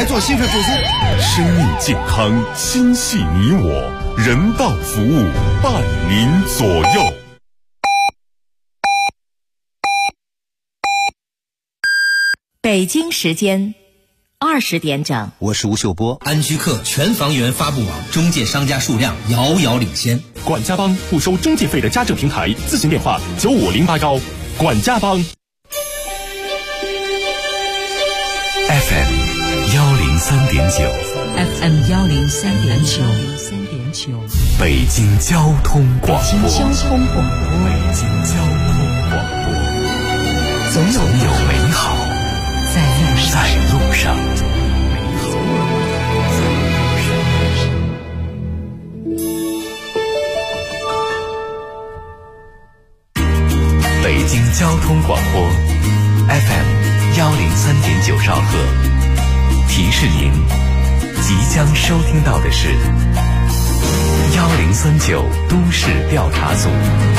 做新车住宿。 生命健康，心系你我，人道服务伴您左右。 北京时间20点整， 我是吴秀波。 安居客全房源发布网中介商家数量遥遥领先。 管家帮不收中介费的家政平台，咨询电话95081。管家帮。 FM 103.9 FM 103.9， 北京交通广播。 北京交通广播，总有美好在路上。 北京交通广播 FM 103.9兆赫，提示您即将收听到的是1039都市调查组。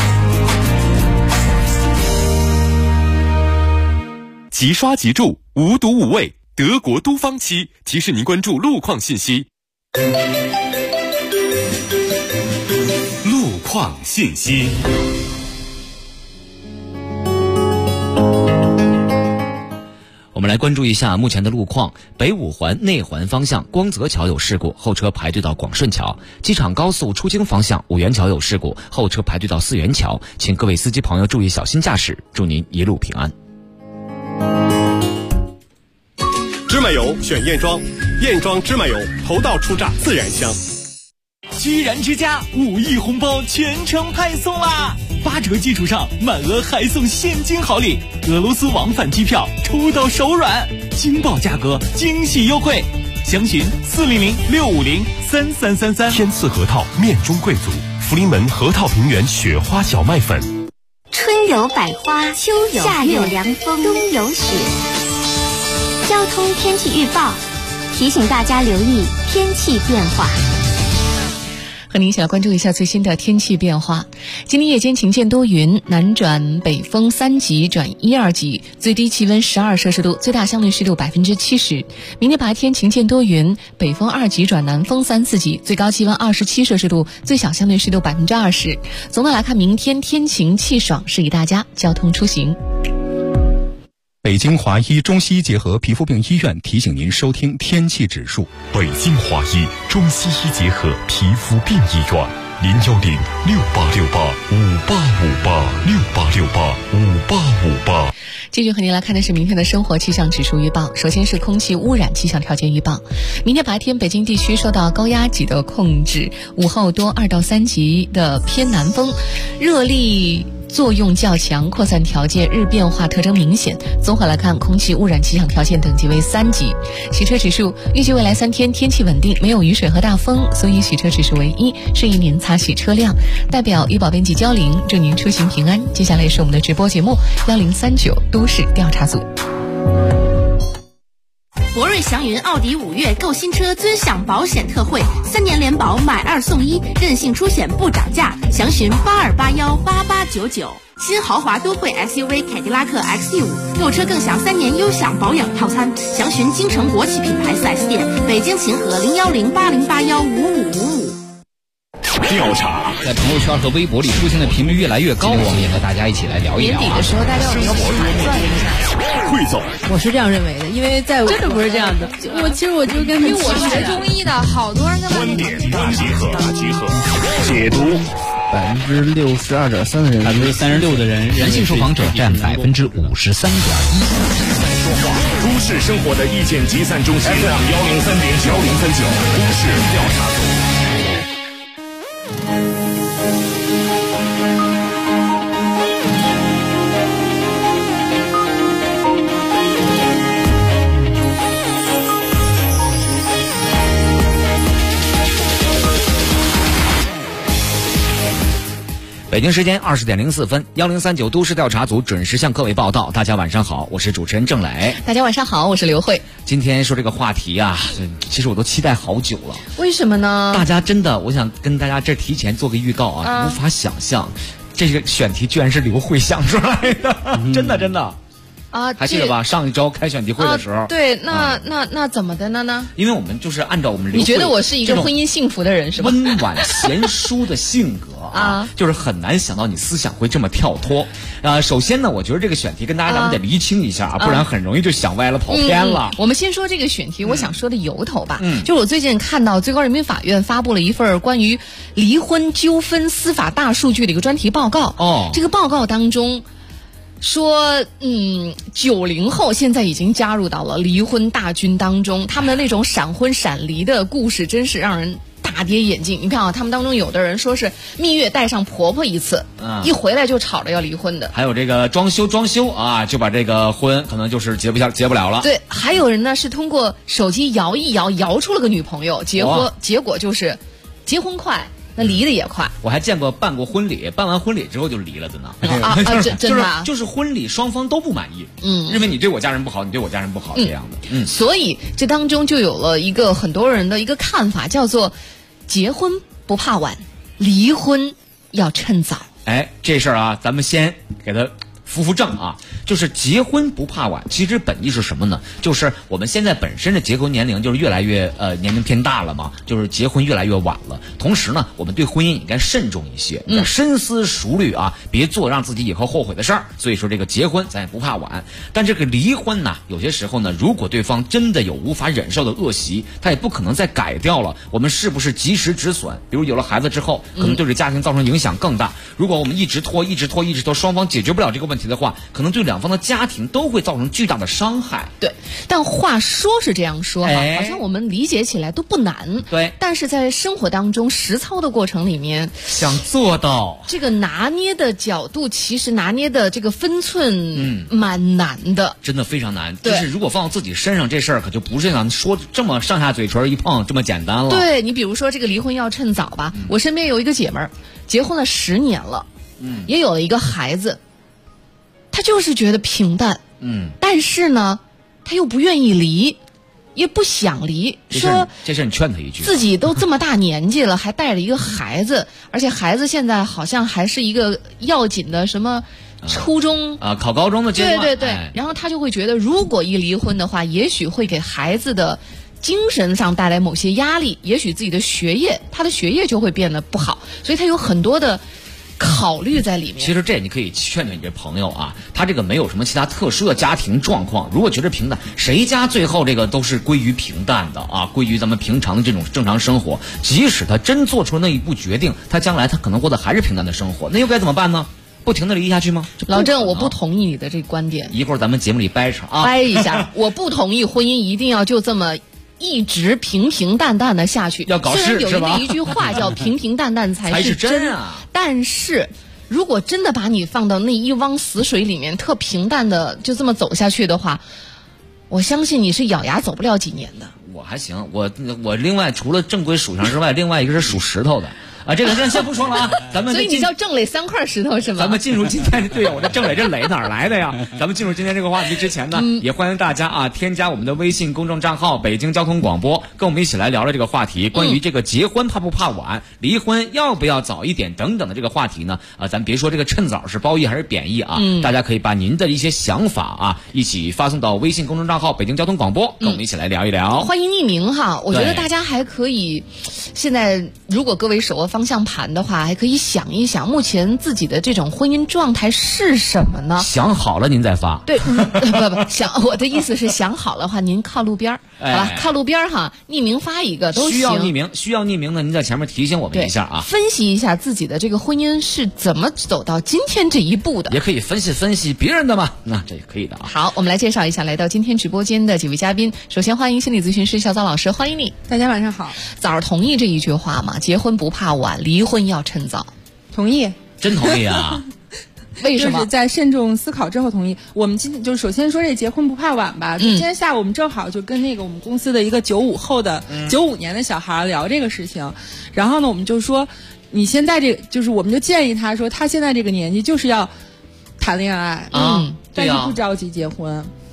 即刷即住，无毒无味，德国都方漆提示您关注路况信息。路况信息。 我们来关注一下目前的路况。北五环内环方向光泽桥有事故，后车排队到广顺桥；机场高速出京方向五元桥有事故，后车排队到四元桥。请各位司机朋友注意小心驾驶，祝您一路平安。 芝麻油选燕庄，燕庄芝麻油头道初榨自然香。 居然之家5亿红包全程派送啦！8折基础上满额还送现金好礼，俄罗斯往返机票抽到手软，惊爆价格，惊喜优惠，详询400-650-3333。 天赐核桃面中贵族，福临门核桃平原雪花小麦粉。 春有百花，秋有夏有凉风，冬有雪。交通天气预报提醒大家留意天气变化。 和您一起来关注一下最新的天气变化。今天夜间晴间多云，南转北风3级转1、2级，最低气温12摄氏度，最大相对湿度70%。明天白天晴间多云，北风2级转南风3、4级，最高气温27摄氏度，最小相对湿度20%。总的来看，明天天晴气爽，适宜大家交通出行。 北京华医中西医结合皮肤病医院提醒您收听天气指数。 北京华医中西医结合皮肤病医院，010-6868-5858，6868-5858。 继续和您来看的是明天的生活气象指数预报。首先是空气污染气象条件预报。明天白天北京地区受到高压脊的控制，午后多2到3级的偏南风，热力作用较强，扩散条件日变化特征明显。综合来看，空气污染气象条件等级为3级。洗车指数预计未来3天天气稳定，没有雨水和大风，所以洗车指数为1，适宜您擦洗车辆。代表医保编辑焦玲，祝您出行平安。接下来是我们的直播节目1039都市调查组。 博瑞祥云奥迪5月购新车尊享保险特惠，3年联保买2送1，任性出险不涨价，详询82818899。新豪华都会 SUV 凯迪拉克 XT5，购车更享3年优享保养套餐，详询京城国企品牌 4S 店，北京秦河01080815555。 调查在朋友圈和微博里出现的频率越来越高，我们也和大家一起来聊一聊。 年底的时候，大家有没有汇总？ 我是这样认为的，因为在真的不是这样的。其实我就跟因为我学中医的，好多人跟观点大集合，解读。 62.3%的人 ，36%的人，男性受访者占53.1%。 都市生活的意见集散中心 FM 103.9，1039都市调查组。 北京时间20点04分，1039都市调查组准时向各位报道。大家晚上好，我是主持人郑磊。 大家晚上好，我是刘慧。 今天说这个话题啊，其实我都期待好久了。 为什么呢？ 大家真的，我想跟大家这提前做个预告啊，无法想象这个选题居然是刘慧想出来的，真的。 啊， 还记得吧？上一周开选题会的时候， 对，那怎么的呢？ 因为我们就是按照我们你觉得我是一个婚姻幸福的人是吧？ 温婉贤淑的性格啊，就是很难想到你思想会这么跳脱。首先呢，我觉得这个选题跟大家咱们得厘清一下啊，不然很容易就想歪了跑偏了。 我们先说这个选题，我想说的由头吧。就是我最近看到最高人民法院发布了一份关于离婚纠纷司法大数据的一个专题报告。这个报告当中说，90后现在已经加入到了离婚大军当中，他们的那种闪婚闪离的故事真是让人大跌眼镜。你看啊，他们当中有的人说是蜜月带上婆婆一次，一回来就吵着要离婚的， 还有这个装修啊，就把这个婚可能就是结不了了。 对，还有人呢是通过手机摇一摇摇出了个女朋友，结果就是结婚快。那离得也快， 我还见过办过婚礼，办完婚礼之后就离了的呢。 真的就是婚礼双方都不满意，认为你对我家人不好，你对我家人不好这样的。 所以这当中就有了一个很多人的一个看法，叫做结婚不怕晚，离婚要趁早。 这事儿啊，咱们先给他扶正啊，就是结婚不怕晚。其实本意是什么呢？就是我们现在本身的结婚年龄就是越来越年龄偏大了嘛，就是结婚越来越晚了。同时呢，我们对婚姻应该慎重一些，深思熟虑啊，别做让自己以后后悔的事儿。所以说这个结婚咱也不怕晚，但这个离婚呢，有些时候呢，如果对方真的有无法忍受的恶习，他也不可能再改掉了。我们是不是及时止损？比如有了孩子之后，可能对这家庭造成影响更大。如果我们一直拖，双方解决不了这个问题的话，可能对两方的家庭都会造成巨大的伤害。 对，但话说是这样说好像我们理解起来都不难。 对， 但是在生活当中实操的过程里面， 想做到这个拿捏的角度，其实拿捏的这个分寸，蛮难的， 真的非常难。就是如果放到自己身上，这事儿可就不是像说这么上下嘴唇一碰这么简单了。 对，你比如说这个离婚要趁早吧。我身边有一个姐们儿，结婚了10年了，也有了一个孩子。他就是觉得平淡，但是呢，他又不愿意离，也不想离，说这事你劝他一句， 自己都这么大年纪了，还带着一个孩子，而且孩子现在好像还是一个要紧的什么初中考高中的阶段， 对，然后他就会觉得，如果一离婚的话，也许会给孩子的精神上带来某些压力，也许自己的他的学业就会变得不好，所以他有很多的考虑在里面。 其实这你可以劝劝你这朋友啊，他这个没有什么其他特殊的家庭状况，如果觉得平淡，谁家最后这个都是归于平淡的啊，归于咱们平常的这种正常生活。即使他真做出了那一步决定，他将来他可能过的还是平淡的生活，那又该怎么办呢？不停的离下去吗？ 老郑，我不同意你的这个观点。 一会儿咱们节目里掰扯啊， 掰一下。我不同意婚姻一定要就这么一直平平淡淡的下去， 要搞事是吧？ 虽然有一句话叫平平淡淡才是真啊， 但是如果真的把你放到那一汪死水里面，特平淡的就这么走下去的话，我相信你是咬牙走不了几年的。 我还行，我另外除了正规属相之外，另外一个是属石头的。这个先不说了啊，咱们所以你叫郑磊3块石头是吗？ 咱们进入今天对呀，我这郑磊这磊哪儿来的呀？咱们进入今天这个话题之前呢，也欢迎大家啊添加我们的微信公众账号北京交通广播，跟我们一起来聊聊这个话题，关于这个结婚怕不怕晚，离婚要不要早一点等等的这个话题呢，咱别说这个趁早是褒义还是贬义啊，大家可以把您的一些想法啊一起发送到微信公众账号北京交通广播，跟我们一起来聊一聊。 欢迎匿名哈，我觉得大家还可以，现在如果各位手握方向盘的话，还可以想一想目前自己的这种婚姻状态是什么呢？ 想好了您再发。 对，不想，我的意思是想好了的话，您靠路边好吧，靠路边哈，匿名发一个都行。 需要匿名的，您在前面提醒我们一下啊， 分析一下自己的这个婚姻是怎么走到今天这一步的， 也可以分析别人的嘛，那这也可以的啊。 好，我们来介绍一下来到今天直播间的几位嘉宾。首先欢迎心理咨询师小枣老师，欢迎你。 大家晚上好。 枣儿同意这一句话吗？结婚不怕晚，离婚要趁早。 同意。 真同意啊？ 为什么？ 就是在慎重思考之后同意。我们今天就是首先说这结婚不怕晚吧。今天下午我们正好就跟那个我们公司的一个95后的95年的小孩聊这个事情，然后呢我们就说，你现在这就是我们就建议他说，他现在这个年纪就是要谈恋爱，但是不着急结婚。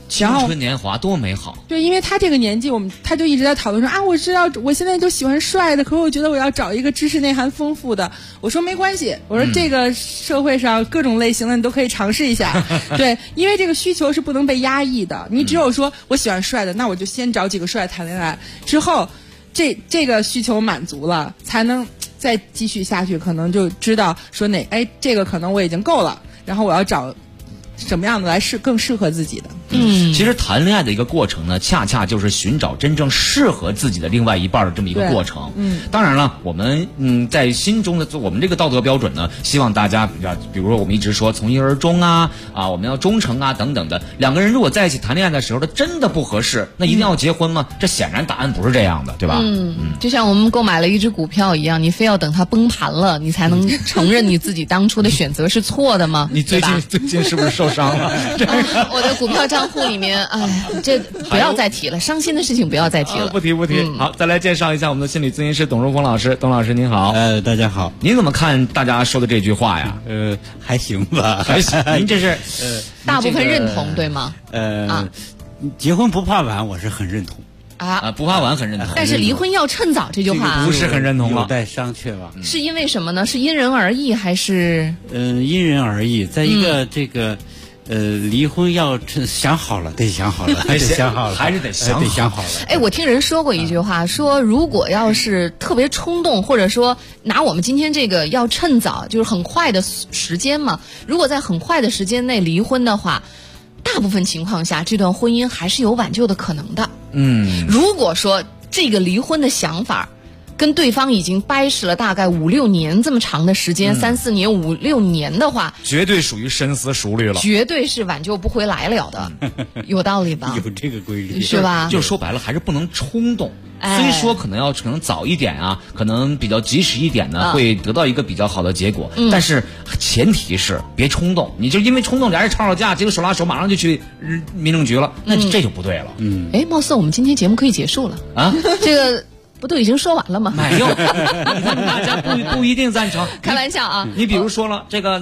青春年华多美好。 对，因为他这个年纪，他就一直在讨论说啊，我知道我现在就喜欢帅的，可是我觉得我要找一个知识内涵丰富的。我说没关系，我说这个社会上各种类型的你都可以尝试一下。对，因为这个需求是不能被压抑的，你只有说我喜欢帅的，那我就先找几个帅谈恋爱，之后这个需求满足了，才能再继续下去，可能就知道说这个可能我已经够了，然后我要找什么样的来更适合自己的。 其实谈恋爱的一个过程呢，恰恰就是寻找真正适合自己的另外一半的这么一个过程。当然了，我们在心中的我们这个道德标准呢，希望大家比如说我们一直说从一而终啊，我们要忠诚啊等等的。两个人如果在一起谈恋爱的时候，他真的不合适，那一定要结婚吗？这显然答案不是这样的，对吧？ 就像我们购买了一只股票一样，你非要等它崩盘了，你才能承认你自己当初的选择是错的吗？ 你最近是不是受伤了？ 我的股票账户里面，这不要再提了，伤心的事情不要再提了。 不提。好，再来介绍一下我们的心理咨询师董荣峰老师。董老师您好。 大家好。 您怎么看大家说的这句话呀？ 还行吧， 还行。您这是大部分认同对吗？ 结婚不怕晚，我是很认同。 不怕晚很认同。 但是离婚要趁早这句话不是很认同了， 有待商榷吧。 是因为什么呢？是因人而异还是？ 因人而异。再一个这个。离婚要想好了，得想好了，还是得想好了。 我听人说过一句话，说如果要是特别冲动，或者说拿我们今天这个要趁早，就是很快的时间嘛。如果在很快的时间内离婚的话，大部分情况下这段婚姻还是有挽救的可能的。如果说这个离婚的想法跟对方已经掰扯了大概5、6年这么长的时间，3、4年、5、6年的话， 绝对属于深思熟虑了， 绝对是挽救不回来了的，有道理吧？ 有这个规律是吧？ 就说白了，还是不能冲动。虽说可能早一点啊，可能比较及时一点呢，会得到一个比较好的结果。但是前提是别冲动，你就因为冲动俩人吵架，结果手拉手马上就去民政局了，那这就不对了。 貌似我们今天节目可以结束了啊，这个。不都已经说完了吗？ 没有，大家不一定赞成。 开玩笑啊！ 你比如说了，这个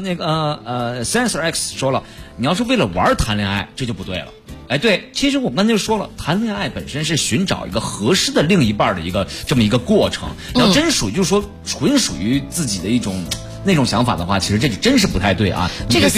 Sensor X 说了，你要是为了玩谈恋爱，这就不对了。对，其实我们刚才就说了，谈恋爱本身是寻找一个合适的另一半的这么一个过程。要真属于就是说纯属于自己的一种那种想法的话，其实这就真是不太对啊。 这个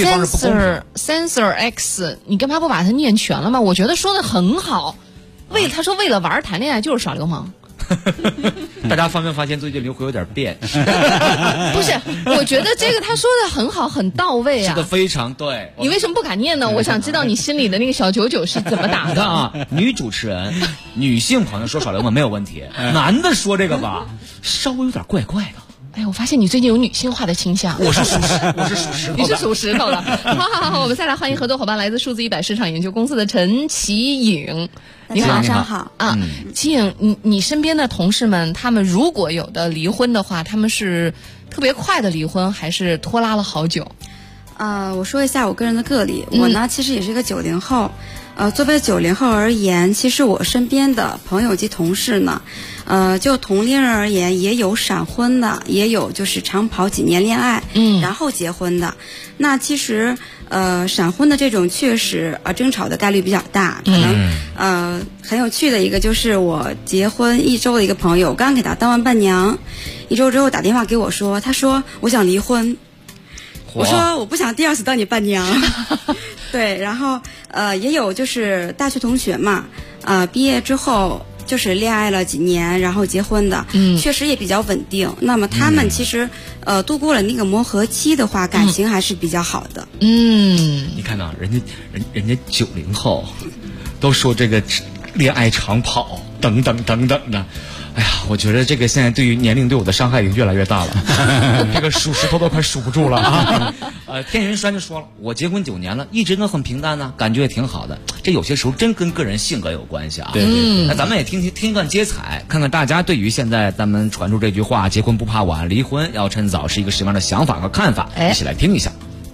Sensor X， 你干嘛不把它念全了吗？我觉得说的很好。他说为了玩谈恋爱就是耍流氓。 大家发没发现最近刘辉有点变？ 不是，我觉得这个他说的很好，很到位啊， 说的非常对。 你为什么不敢念呢？我想知道你心里的那个小99是怎么打的。 你看啊，女主持人、女性朋友说耍流氓没有问题，男的说这个吧，稍微有点怪怪的。 我发现你最近有女性化的倾向。 我是属石头的。 你是属石头的。好，我们再来欢迎合作伙伴，来自数字100市场研究公司的陈启颖。 你好，晚上好啊，启颖，你身边的同事们，他们如果有的离婚的话，他们是特别快的离婚，还是拖拉了好久？ 我说一下我个人的个例，我呢其实也是一个90后，作为90后而言，其实我身边的朋友及同事呢，就同龄人而言，也有闪婚的，也有就是长跑几年恋爱，然后结婚的。那其实闪婚的这种确实争吵的概率比较大，可能很有趣的一个就是我结婚1周的一个朋友，刚给他当完伴娘，1周之后打电话给我说，他说我想离婚。我说我不想第二次当你伴娘。对，然后也有就是大学同学嘛，毕业之后就是恋爱了几年，然后结婚的，确实也比较稳定。那么他们其实度过了那个磨合期的话，感情还是比较好的。 你看到人家90后都说这个恋爱长跑等等的。哎呀，我觉得这个现在对于年龄对我的伤害已经越来越大了。这个数石头都快数不住了啊！天云栓就说了，我结婚9年了，一直都很平淡呢，感觉也挺好的。这有些时候真跟个人性格有关系啊。 对。 那咱们也听一段接彩，看看大家对于现在咱们传出这句话“结婚不怕晚，离婚要趁早”是一个什么样的想法和看法，一起来听一下。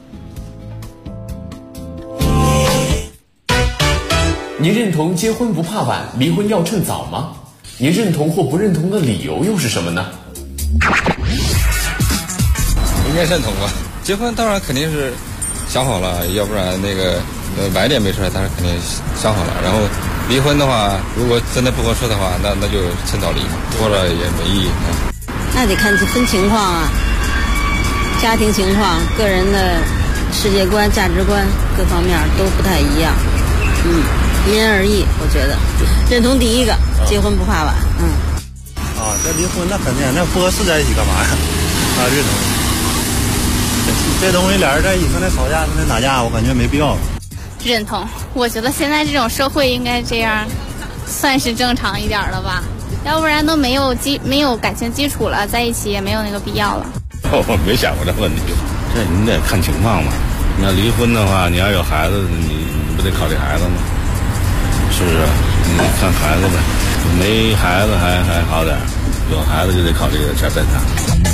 你认同结婚不怕晚，离婚要趁早吗？你认同或不认同的理由又是什么呢？ 应该认同吧。结婚当然肯定是想好了，要不然那个晚点没出来，他是肯定想好了。然后离婚的话，如果真的不合适的话，那就趁早离，拖了也没意义。 那得看分情况啊，家庭情况、个人的世界观、价值观各方面都不太一样。因人而异，我觉得认同第一个，结婚不怕晚。 这离婚那肯定，那不合适在一起干嘛呀？认同。这东西俩人在一起，那吵架，那打架，我感觉没必要。 认同，我觉得现在这种社会应该这样，算是正常一点了吧？要不然都没有感情基础了，在一起也没有那个必要了。 我没想过这问题，这你得看情况嘛。你要离婚的话，你要有孩子，你不得考虑孩子吗？是不是？你看孩子呗，没孩子还好点，有孩子就得考虑点再谈。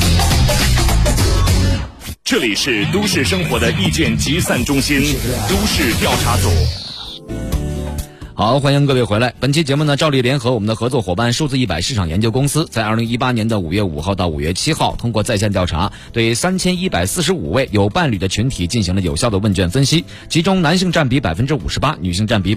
这里是都市生活的意见集散中心，都市调查组。 好，欢迎各位回来。本期节目呢，照例联合我们的合作伙伴数字100市场研究公司，在2018年的5月5号到5月7号，通过在线调查，对3145位有伴侣的群体进行了有效的问卷分析，其中男性占比58%，女性占比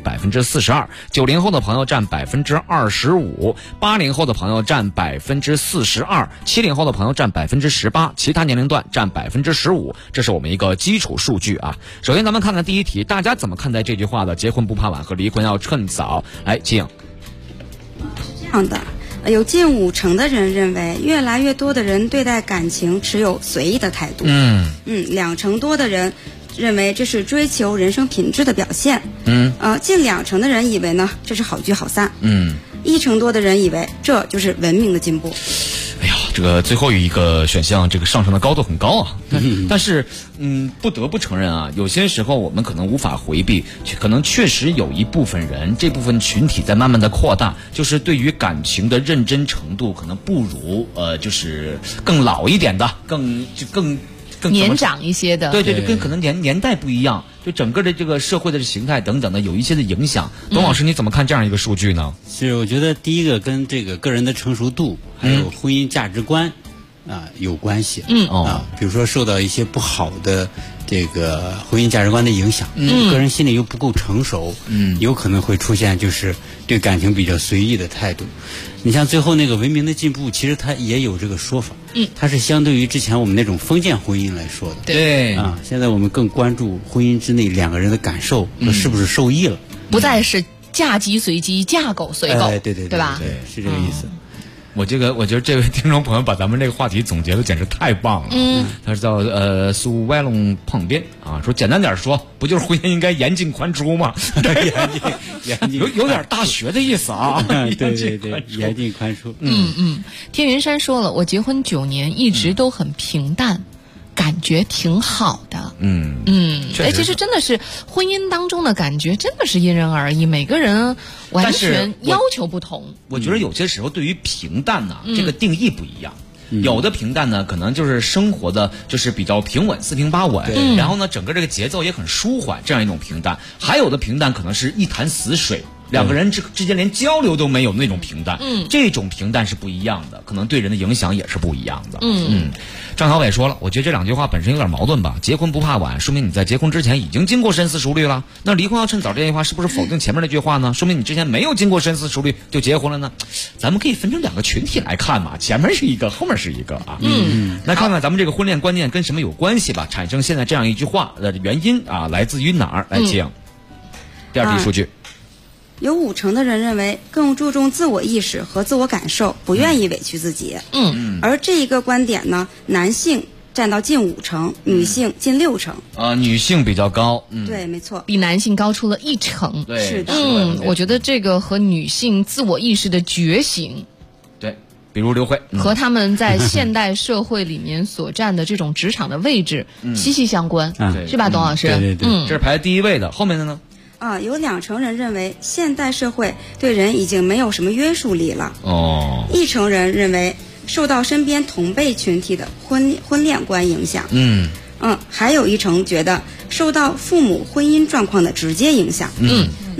42%，90后的朋友占25%，80后的朋友占42%，70后的朋友占18%，其他年龄段占15%，这是我们一个基础数据啊。首先咱们看看第一题，大家怎么看待这句话的结婚不怕晚和离婚要趁早？来，静。 是这样的，有近50%的人认为，越来越多的人对待感情持有随意的态度。2%多的人认为这是追求人生品质的表现。近20%的人以为呢，这是好聚好散。1%多的人以为这就是文明的进步。 哎呀，这个最后一个选项，这个上升的高度很高啊。但是，不得不承认啊，有些时候我们可能无法回避，可能确实有一部分人，这部分群体在慢慢的扩大，就是对于感情的认真程度，可能不如就是更老一点的，更年长一些的， 对，跟可能年代不一样，就整个的这个社会的形态等等的有一些的影响。董老师，你怎么看这样一个数据呢？ 是，我觉得第一个跟这个个人的成熟度，还有婚姻价值观有关系。比如说受到一些不好的这个婚姻价值观的影响，个人心里又不够成熟，有可能会出现就是对感情比较随意的态度。你像最后那个文明的进步，其实它也有这个说法，它是相对于之前我们那种封建婚姻来说的。 对现在我们更关注婚姻之内两个人的感受和是不是受益了， 不再是嫁鸡随鸡，嫁狗随狗， 对吧？对，是这个意思。 我觉得这位听众朋友把咱们这个话题总结的简直太棒了。他是叫苏歪龙碰边啊，说简单点说，不就是婚姻应该严进宽出吗？ 严进有点大学的意思啊。 对，严进宽出。 天云山说了，我结婚9年，一直都很平淡。感觉挺好的。其实真的是婚姻当中的感觉真的是因人而异，每个人完全要求不同。 我觉得有些时候对于平淡呢，这个定义不一样。有的平淡呢，可能就是生活的就是比较平稳，四平八稳，然后呢，整个这个节奏也很舒缓，这样一种平淡。还有的平淡可能是一潭死水，两个人之间连交流都没有那种平淡。这种平淡是不一样的，可能对人的影响也是不一样的。张小伟说了，我觉得这两句话本身有点矛盾吧。结婚不怕晚，说明你在结婚之前已经经过深思熟虑了。那离婚要趁早这句话是不是否定前面那句话呢？说明你之前没有经过深思熟虑就结婚了呢？咱们可以分成两个群体来看嘛，前面是一个，后面是一个啊。那看看咱们这个婚恋观念跟什么有关系吧？产生现在这样一句话的原因啊，来自于哪儿？来请第二题数据。 有50%的人认为更注重自我意识和自我感受，不愿意委屈自己。而这一个观点呢，男性占到近50%，女性近60%。 女性比较高。 对，没错， 比男性高出了1%。 对， 是的。 我觉得这个和女性自我意识的觉醒， 对，比如刘慧， 和他们在现代社会里面所占的这种职场的位置息息相关，是吧，董老师？ 对， 这是排第一位的，后面的呢？ 有2%人认为现代社会对人已经没有什么约束力了。1%人认为受到身边同辈群体的婚恋观影响。还有1%觉得受到父母婚姻状况的直接影响。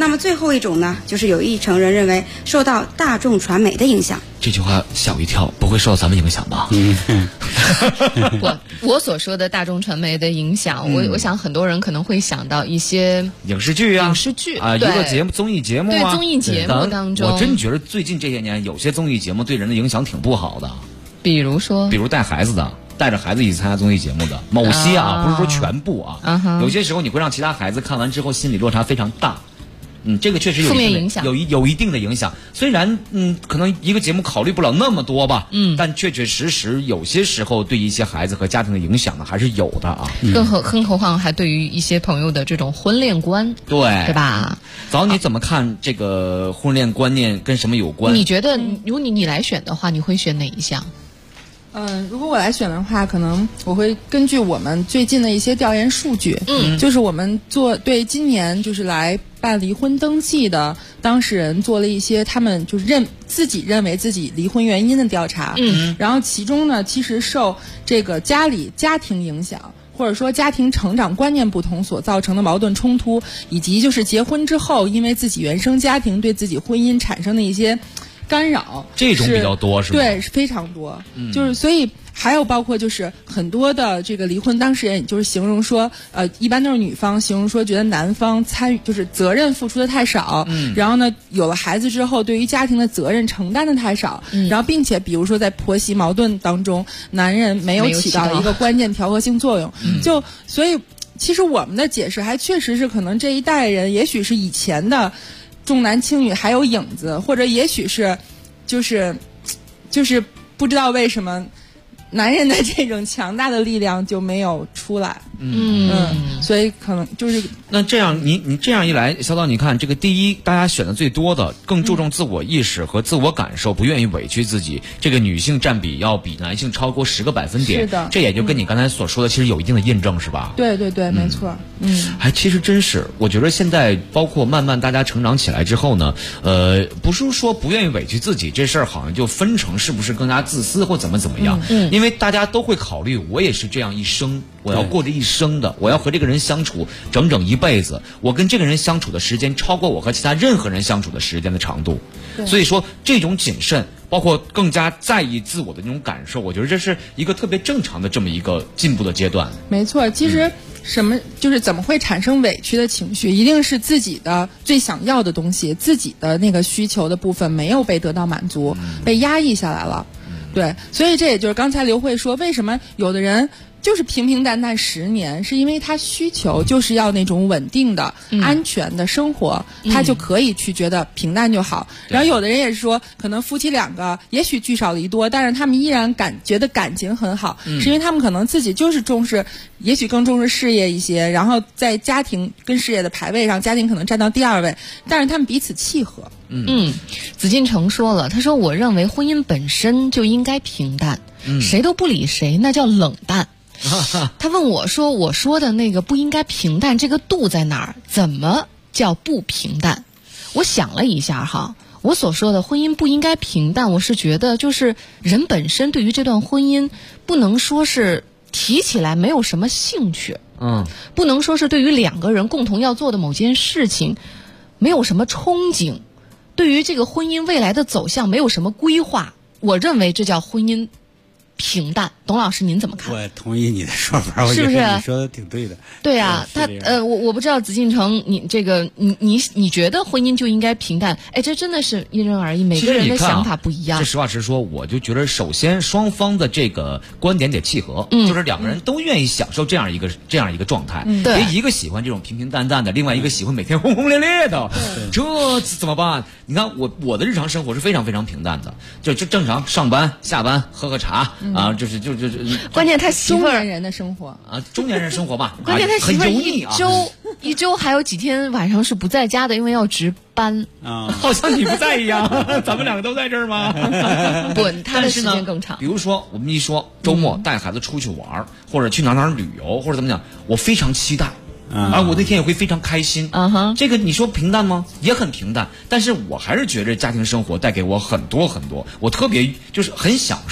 那么最后一种呢，就是有一成人认为受到大众传媒的影响。 这句话吓我一跳，不会受到咱们影响吧？ 我所说的大众传媒的影响，我想很多人可能会想到一些影视剧啊，娱乐节目、综艺节目啊， 对综艺节目当中， 我真觉得最近这些年有些综艺节目对人的影响挺不好的。 比如带孩子的。带着孩子一起参加综艺节目的某些不是说全部有些时候你会让其他孩子看完之后心理落差非常大，这个确实有负面影响， 有一定的影响。虽然可能一个节目考虑不了那么多吧，但确确实实有些时候对一些孩子和家庭的影响呢还是有的啊。 更何况还对于一些朋友的这种婚恋观，对吧？ 早你怎么看这个婚恋观念跟什么有关？ 你觉得如果你来选的话，你会选哪一项？ 如果我来选的话，可能我会根据我们最近的一些调研数据，就是我们对今年就是来办离婚登记的当事人做了一些他们就是自己认为自己离婚原因的调查，然后其中呢，其实受这个家庭影响，或者说家庭成长观念不同所造成的矛盾冲突，以及就是结婚之后因为自己原生家庭对自己婚姻产生的一些干扰， 这种比较多是吧？ 对，是非常多。就是所以还有包括就是很多的这个离婚当事人，就是形容说，一般都是女方形容说觉得男方参与就是责任付出的太少，然后呢有了孩子之后对于家庭的责任承担的太少，然后并且比如说在婆媳矛盾当中，男人没有起到一个关键调和性作用，所以其实我们的解释还确实是可能这一代人也许是以前的重男轻女还有影子，或者也许是就是不知道为什么男人的这种强大的力量就没有出来，所以可能就是那这样你这样一来，小岛，你看这个第一，大家选的最多的，更注重自我意识和自我感受，不愿意委屈自己，这个女性占比要比男性超过10个百分点， 是的， 这也就跟你刚才所说的其实有一定的印证，是吧？ 对对对，没错。 其实真是，我觉得现在包括慢慢大家成长起来之后呢，不是说不愿意委屈自己这事儿，好像就分成是不是更加自私或怎么样，因为大家都会考虑，我也是这样一生，我要过这一生的，我要和这个人相处整整一辈子，我跟这个人相处的时间超过我和其他任何人相处的时间的长度，所以说这种谨慎，包括更加在意自我的那种感受，我觉得这是一个特别正常的这么一个进步的阶段。 没错，其实就是怎么会产生委屈的情绪，一定是自己的最想要的东西，自己的那个需求的部分没有被得到满足，被压抑下来了。对，所以这也就是刚才刘慧说，为什么有的人就是平平淡淡10年，是因为他需求就是要那种稳定的、安全的生活，他就可以去觉得平淡就好。然后有的人也是说，可能夫妻2个也许聚少离多，但是他们依然觉得感情很好，是因为他们可能自己就是也许更重视事业一些，然后在家庭跟事业的排位上，家庭可能占到第2位，但是他们彼此契合。 紫禁城说了，他说我认为婚姻本身就应该平淡，谁都不理谁那叫冷淡。他问我说，我说的那个不应该平淡，这个度在哪儿？怎么叫不平淡？我想了一下哈，我所说的婚姻不应该平淡，我是觉得就是人本身对于这段婚姻不能说是提起来没有什么兴趣，不能说是对于2个人共同要做的某件事情没有什么憧憬，对于这个婚姻未来的走向没有什么规划，我认为这叫婚姻平淡。董老师您怎么看？ 我同意你的说法，我觉得你说的挺对的。 对啊，我不知道紫禁城，你这个你觉得婚姻就应该平淡？哎，这真的是因人而异，每个人的想法不一样。 这实话实说，我就觉得首先双方的这个观点得契合，就是2个人都愿意享受这样一个状态。 对， 一个喜欢这种平平淡淡的，另外一个喜欢每天轰轰烈烈的，这怎么办？你看我的日常生活是非常非常平淡的，就正常上班下班喝茶啊，就是关键他媳妇中年人的生活啊，中年人生活吧。 关键他媳妇一周还有几天晚上是不在家的，因为要值班啊。好像你不在一样，咱们2个都在这儿吗？ 不，他的时间更长。 比如说我们一说周末带孩子出去玩，或者去哪旅游，或者怎么讲，我非常期待。我那天也会非常开心。这个你说平淡吗？也很平淡，但是我还是觉得家庭生活带给我很多很多，我特别就是很享受。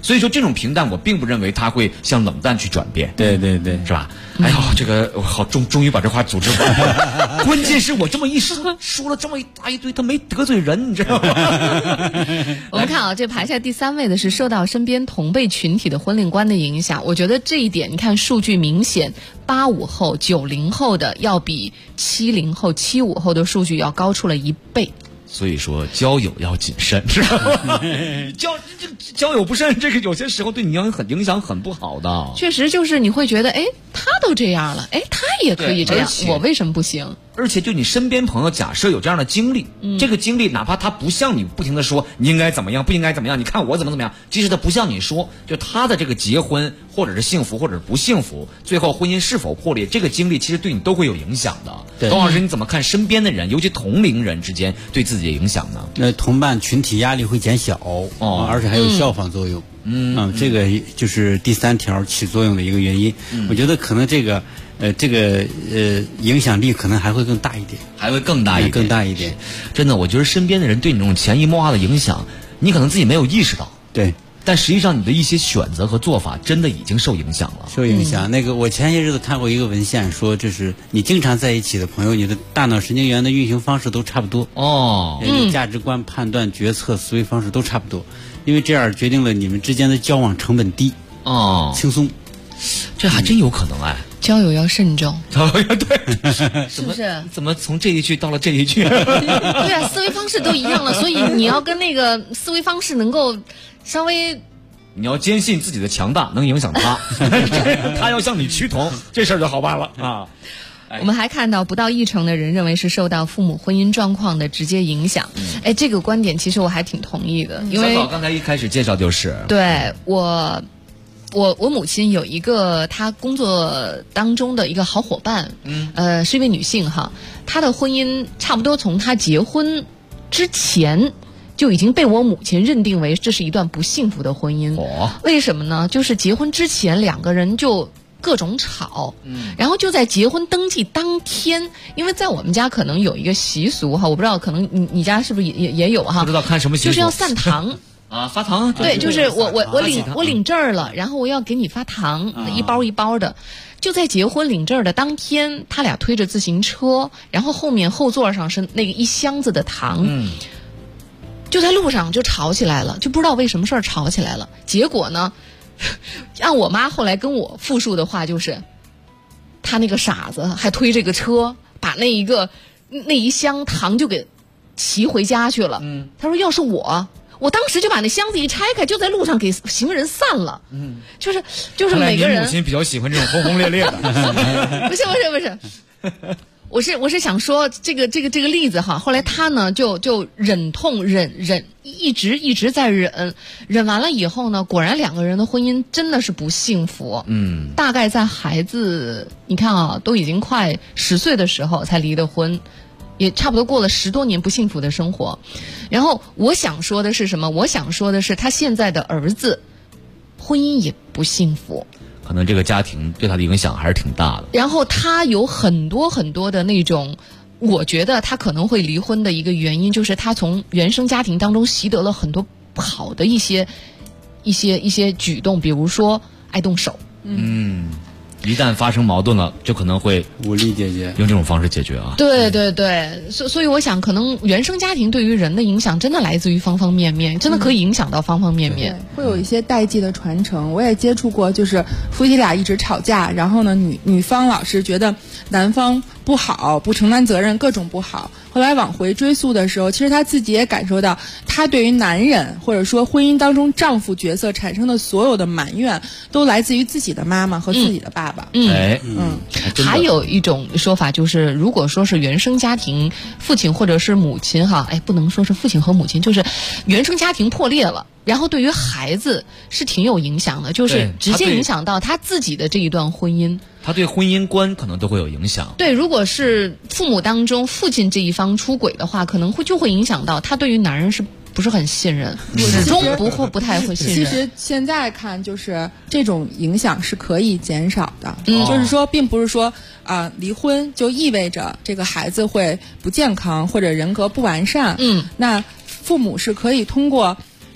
所以说这种平淡，我并不认为它会向冷淡去转变。 对对对， 是吧？哎呦，这个好，终于把这话组织完了。关键是我这么一说了这么一大一堆，他没得罪人，你知道吗？ 我们看啊，这排下第3位的是受到身边同辈群体的婚龄观的影响。我觉得这一点，你看数据明显，85后、90后的要比70后、75后的数据要高出了1倍。 所以说交友要谨慎，知道吗？交友不慎，这个有些时候对你影响很不好的。 确实，就是你会觉得，哎，他都这样了，哎，他也可以这样，我为什么不行？ 而且就你身边朋友，假设有这样的经历，这个经历哪怕他不像你不停的说你应该怎么样，不应该怎么样，你看我怎么样，即使他不像你说，就他的这个结婚或者是幸福或者是不幸福，最后婚姻是否破裂，这个经历其实对你都会有影响的。董老师，你怎么看身边的人，尤其同龄人之间对自己的影响呢？ 同伴群体压力会减小，而且还有效仿作用。这个就是第3条起作用的一个原因。我觉得可能这个影响力可能还会更大一点， 还会更大一点。真的，我觉得身边的人对你这种潜移默化的影响，你可能自己没有意识到。 对。 但实际上，你的一些选择和做法真的已经受影响了。 受影响。那个，我前些日子看过一个文献，说就是你经常在一起的朋友，你的大脑神经元的运行方式都差不多。价值观、判断、决策、思维方式都差不多，因为这样决定了你们之间的交往成本低。轻松。 这还真有可能哎。 交友要慎重。 对， 是不是？ 怎么从这一句到了这一句？ 对啊，思维方式都一样了，所以你要跟那个思维方式能够稍微， 你要坚信自己的强大能影响他，他要向你趋同，这事儿就好办了啊。 我们还看到不到1成的人认为是受到父母婚姻状况的直接影响。这个观点其实我还挺同意的，因为小宝刚才一开始介绍就是对我母亲有一个她工作当中的一个好伙伴，是一位女性哈，她的婚姻差不多从她结婚之前就已经被我母亲认定为这是一段不幸福的婚姻。为什么呢？就是结婚之前2个人就各种吵，然后就在结婚登记当天，因为在我们家可能有一个习俗哈，我不知道可能你家是不是也有哈？ 不知道看什么习俗， 就是要散糖。 发糖。 对，就是我领证了，然后我要给你发糖，一包一包的。就在结婚领证的当天，他俩推着自行车，然后后座上是那个一箱子的糖，就在路上就吵起来了，就不知道为什么事儿吵起来了。结果呢，按我妈后来跟我复述的话，就是他那个傻子还推这个车，把那一箱糖就给骑回家去了。他说要是我当时就把那箱子一拆开，就在路上给行人散了。就是每个人。 母亲比较喜欢这种轰轰烈烈的。 不是，我是想说这个例子哈。后来他呢就忍痛忍，一直在忍完了以后呢，果然2个人的婚姻真的是不幸福。大概在孩子你看啊，都已经快10岁的时候才离的婚。也差不多过了10多年不幸福的生活。然后我想说的是什么？我想说的是他现在的儿子婚姻也不幸福， 可能这个家庭对他的影响还是挺大的。 然后他有很多的那种，我觉得他可能会离婚的一个原因，就是他从原生家庭当中习得了很多不好的一些举动，比如说爱动手。 一旦发生矛盾了，就可能会武力解决， 用这种方式解决啊。 对，所以我想，可能原生家庭对于人的影响真的来自于方方面面，真的可以影响到方方面面。 会有一些代际的传承。我也接触过，就是夫妻俩一直吵架，然后呢，女方老是觉得男方不好，不承担责任，各种不好。后来往回追溯的时候，其实他自己也感受到，他对于男人或者说婚姻当中丈夫角色产生的所有的埋怨，都来自于自己的妈妈和自己的爸爸。 还有一种说法就是，如果说是原生家庭父亲或者是母亲哈，不能说是父亲和母亲，就是原生家庭破裂了。然后对于孩子是挺有影响的，就是直接影响到他自己的这一段婚姻， 他对婚姻观可能都会有影响。 对，如果是父母当中父亲这一方出轨的话，可能就会影响到他对于男人是不是很信任，始终不太会信任。 其实现在看，就是这种影响是可以减少的。就是说，并不是说离婚就意味着这个孩子会不健康或者人格不完善。那父母是可以通过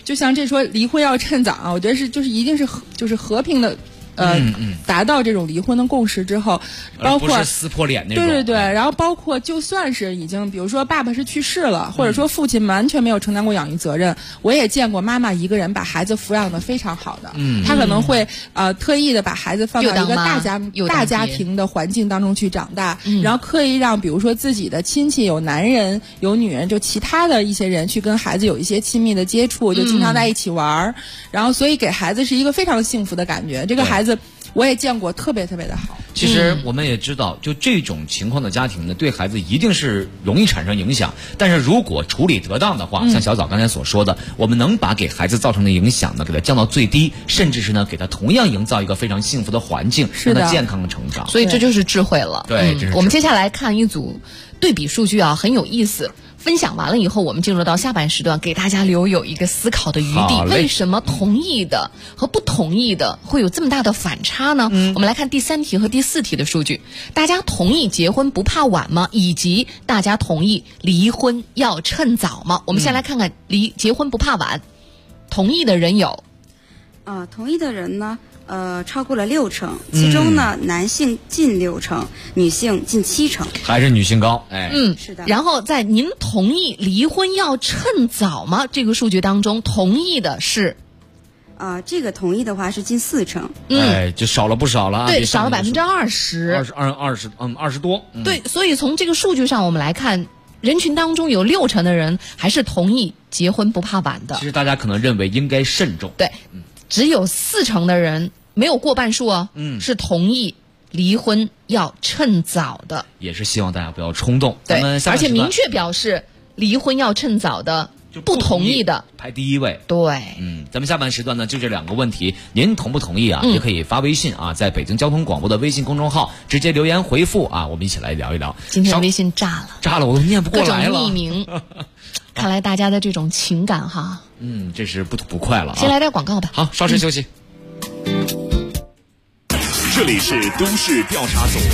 就像这说离婚要趁早啊，我觉得就是一定是就是和平的。达到这种离婚的共识之后，包括不是撕破脸那种。 对，然后包括就算是已经，比如说爸爸是去世了，或者说父亲完全没有承担过养育责任，我也见过妈妈一个人把孩子抚养的非常好的，她可能会特意的把孩子放到一个大家庭的环境当中去长大，然后刻意让比如说自己的亲戚有男人有女人，就其他的一些人去跟孩子有一些亲密的接触，就经常在一起玩，然后所以给孩子是一个非常幸福的感觉。这个孩子我也见过特别特别的好。 其实我们也知道，就这种情况的家庭呢，对孩子一定是容易产生影响。但是如果处理得当的话，像小枣刚才所说的，我们能把给孩子造成的影响呢，给它降到最低，甚至是呢，给他同样营造一个非常幸福的环境，让他健康的成长。 所以这就是智慧了。 对， 我们接下来看一组对比数据啊，很有意思。分享完了以后，我们进入到下半时段，给大家留有一个思考的余地。为什么同意的和不同意的会有这么大的反差呢？我们来看第3题和第4题的数据。大家同意结婚不怕晚吗？以及大家同意离婚要趁早吗？我们先来看看结婚不怕晚，同意的人有。 同意的人呢？超过了60%，其中呢，男性近60%，女性近70%， 还是女性高， 是的。 然后在您同意离婚要趁早吗这个数据当中，同意的是， 这个同意的话是近40%， 就少了不少了， 对，少了 20%，20多， 对，所以从这个数据上我们来看，人群当中有60%的人还是同意结婚不怕晚的。 其实大家可能认为应该慎重， 对。只有40%的人，没有过半数哦，是同意离婚要趁早的， 也是希望大家不要冲动。 对，而且明确表示离婚要趁早的，不同意的排第1位。 对， 咱们下半时段呢，就这2个问题，您同不同意啊？也可以发微信啊，在北京交通广播的微信公众号直接留言回复啊，我们一起来聊一聊。 今天微信炸了， 我都念不过来了， 各种匿名。看来大家的这种情感哈， 这是不快了啊。 先来点广告吧。 好，稍事休息。 这里是都市调查组。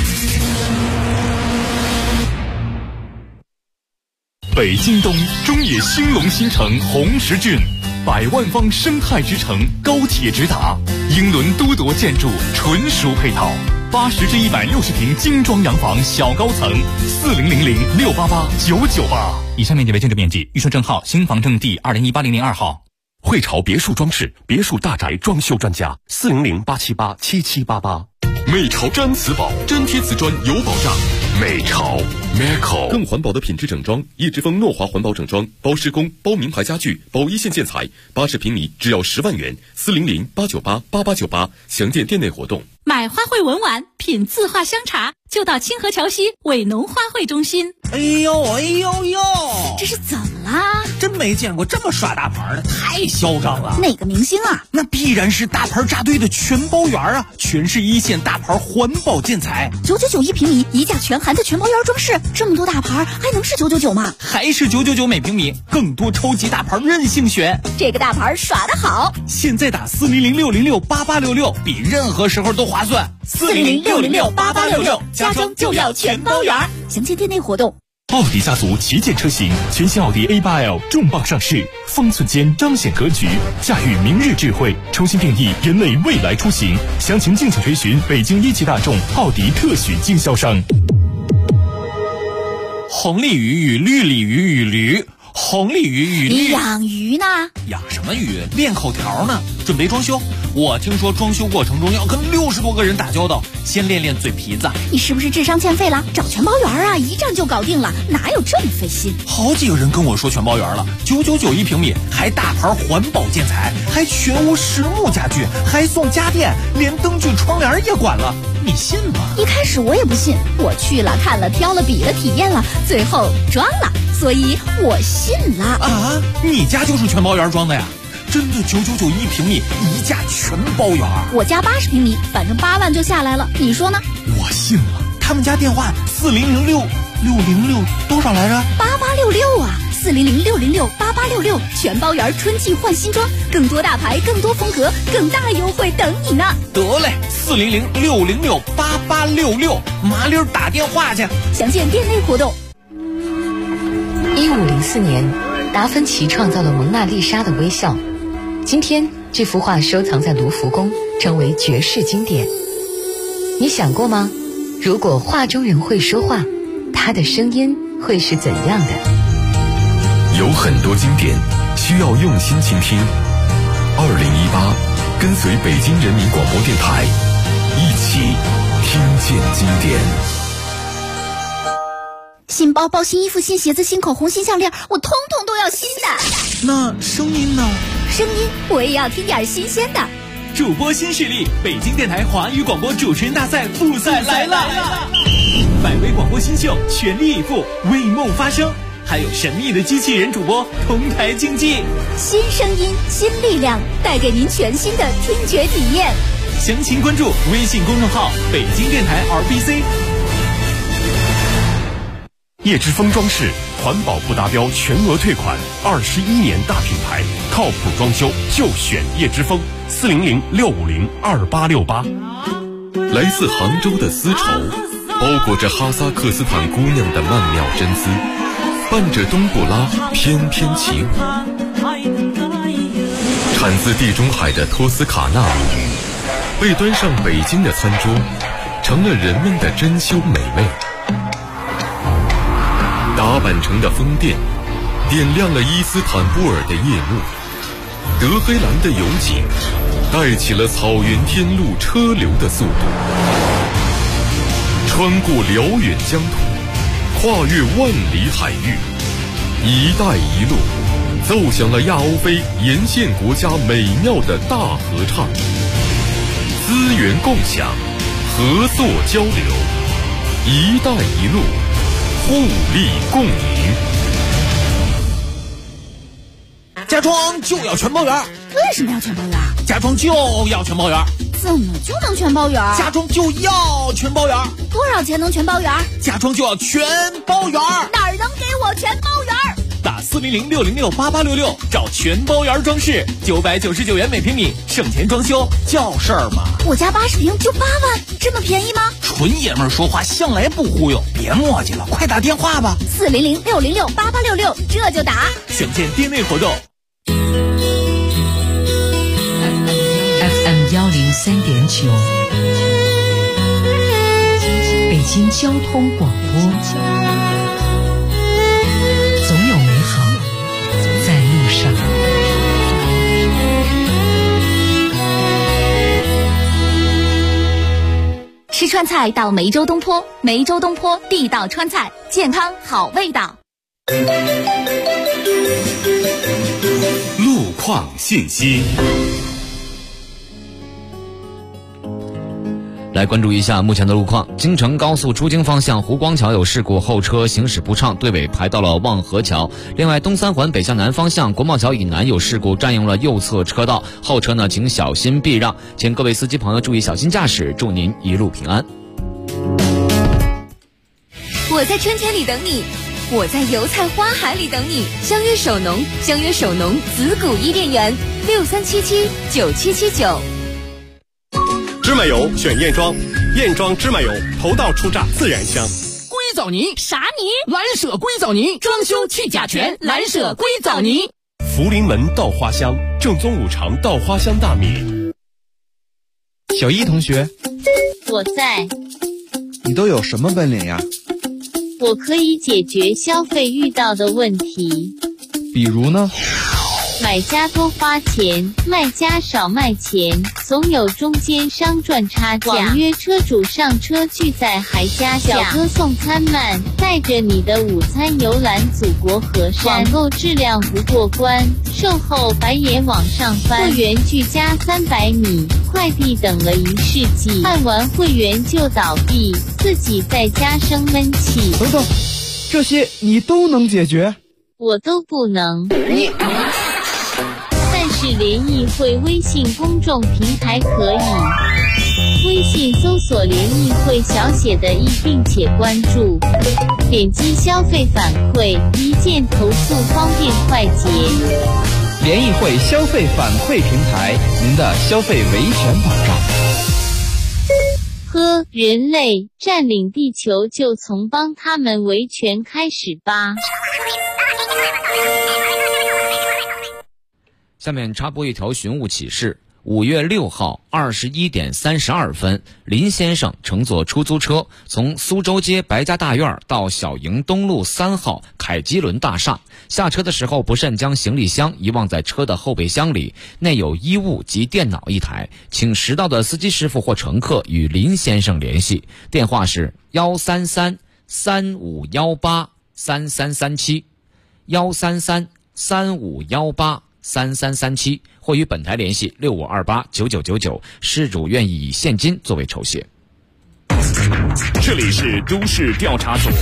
北京东中野兴隆新城红石郡，100万方生态之城，高铁直达，英伦都铎建筑，纯属配套。80至160平精装洋房小高层，4000-688-998。 以上面积为建筑面积，预售证号新房证第20180002号。 汇潮别墅装饰，别墅大宅装修专家，400-878-7788。美潮毡瓷宝，粘贴瓷砖有保障。美潮 Meco 更环保的品质整装，叶之峰诺华环保整装，包施工，包名牌家具，包一线建材，80平米只要10万元，400-898-8898，详见店内活动。 买花卉文玩，品字画香茶，就到清河桥西伟农花卉中心。 哎呦， 这是怎么啦？ 真没见过这么耍大牌的，太嚣张了。 哪个明星啊？ 那必然是大牌扎堆的全包园啊，全是一线大牌环保建材 ，999一平米，一价全含的全包园装饰，这么多大牌还能是999吗？ 还是999每平米，更多超级大牌任性选。 这个大牌耍得好， 现在打400-606-8866，比任何时候都划算。 400-606-8866，家装就要全包园，详见店内活动。 奥迪家族旗舰车型，全新奥迪 A8L 重磅上市，方寸间彰显格局，驾驭明日智慧，重新定义人类未来出行。详情敬请垂询北京一汽大众奥迪特许经销商。 红鲤鱼与绿鲤鱼与驴，红鲤鱼与绿。 你养鱼呢？ 养什么鱼？练口条呢。准备装修，我听说装修过程中要跟60多个人打交道，先练练嘴皮子。 你是不是智商欠费了？找全包园啊，一站就搞定了，哪有这么费心？ 好几个人跟我说全包园了，999一平米，还大牌环保建材，还全屋实木家具，还送家电，连灯具窗帘也管了，你信吗？ 一开始我也不信，我去了看了挑了比了体验了，最后装了，所以我信了。 啊，你家就是全包园装的呀？真的999一平米，一价全包园。 我家80平米，反正8万就下来了，你说呢？ 我信了。他们家电话400-606多少来着 ？8866啊，400-606-8866，全包园春季换新装，更多大牌，更多风格，更大优惠等你呢。 得嘞，400-606-8866，麻溜打电话去。 详见店内活动。 1504年， 达芬奇创造了蒙娜丽莎的微笑。今天这幅画收藏在卢浮宫，成为绝世经典。你想过吗？如果画中人会说话，他的声音会是怎样的？ 有很多经典需要用心倾听。2018，跟随北京人民广播电台，一起听见经典。 新包包、新衣服、新鞋子、新口红、新项链，我通通都要新的。 那声音呢？ 声音我也要听点新鲜的。 主播新势力，北京电台华语广播主持人大赛复赛来了！100位广播新秀全力以赴，为梦发声，还有神秘的机器人主播同台竞技。 新声音，新力量，带给您全新的听觉体验。 详情关注微信公众号北京电台 RBC。 叶之峰装饰环保不达标全额退款，21年大品牌，靠谱装修就选叶之峰，400-650-2868。来自杭州的丝绸，包裹着哈萨克斯坦姑娘的曼妙真姿，伴着冬不拉翩翩起舞。产自地中海的托斯卡纳母语，被端上北京的餐桌，成了人们的珍馐美味。打扮成的风电，点亮了伊斯坦布尔的夜幕。德黑兰的油井，带起了草原天路车流的速度。穿过辽远疆土，跨越万里海域，一带一路奏响了亚欧非沿线国家美妙的大合唱。资源共享，合作交流，一带一路，互利共赢。 家装就要全包圆。 为什么要全包圆？ 家装就要全包圆。 怎么就能全包圆？ 家装就要全包圆。 多少钱能全包圆？ 家装就要全包圆。 哪儿能给我全包圆？ 打400-606-8866找全包圆装饰，999元每平米，省钱装修叫事儿嘛。 我家80平就8万，这么便宜吗？ 纯爷们儿说话向来不忽悠，别磨叽了，快打电话吧。 400-606-8866，这就打。 详见店内活动。 FM 103.9，北京交通广播。总有美好在路上。 吃川菜到梅州东坡，梅州东坡地道川菜，健康好味道。 路况信息。 来关注一下目前的路况。京承高速出京方向湖光桥有事故，后车行驶不畅，队尾排到了望河桥。另外，东三环北向南方向国贸桥以南有事故，占用了右侧车道，后车呢请小心避让，请各位司机朋友注意小心驾驶，祝您一路平安。 我在春天里等你，我在油菜花海里等你。相约首农，相约首农紫谷伊甸园，63779779。 芝麻油选燕庄，燕庄芝麻油头道初榨自然香。 硅藻泥啥泥？蓝舍硅藻泥，装修去甲醛，蓝舍硅藻泥。 福临门稻花香，正宗五常稻花香大米。 小一同学， 我在。 你都有什么本领呀？ 我可以解决消费遇到的问题。 比如呢？ 买家多花钱，卖家少卖钱，总有中间商赚差价。网约车主上车拒载还加价，小哥送餐慢，带着你的午餐游览祖国河山。网购质量不过关，售后白眼往上翻。会员拒加300米，快递等了1世纪，办完会员就倒闭，自己在家生闷气。 等等，这些你都能解决？ 我都不能。 你。 但是联谊会微信公众平台可以，微信搜索联谊会小写的“易”并且关注，点击消费反馈，一键投诉，方便快捷。 联谊会消费反馈平台，您的消费维权保障。 人类占领地球就从帮他们维权开始吧。 下面插播一条寻物启事。5月6号21点32分，林先生乘坐出租车从苏州街白家大院到小营东路3号凯基伦大厦，下车的时候不慎将行李箱遗忘在车的后备箱里，内有衣物及电脑1台，请识到的司机师傅或乘客与林先生联系，电话是133-3518-3337，133-3518-3337，或与本台联系6528-9999，失主愿意以现金作为酬谢。 这里是都市调查组。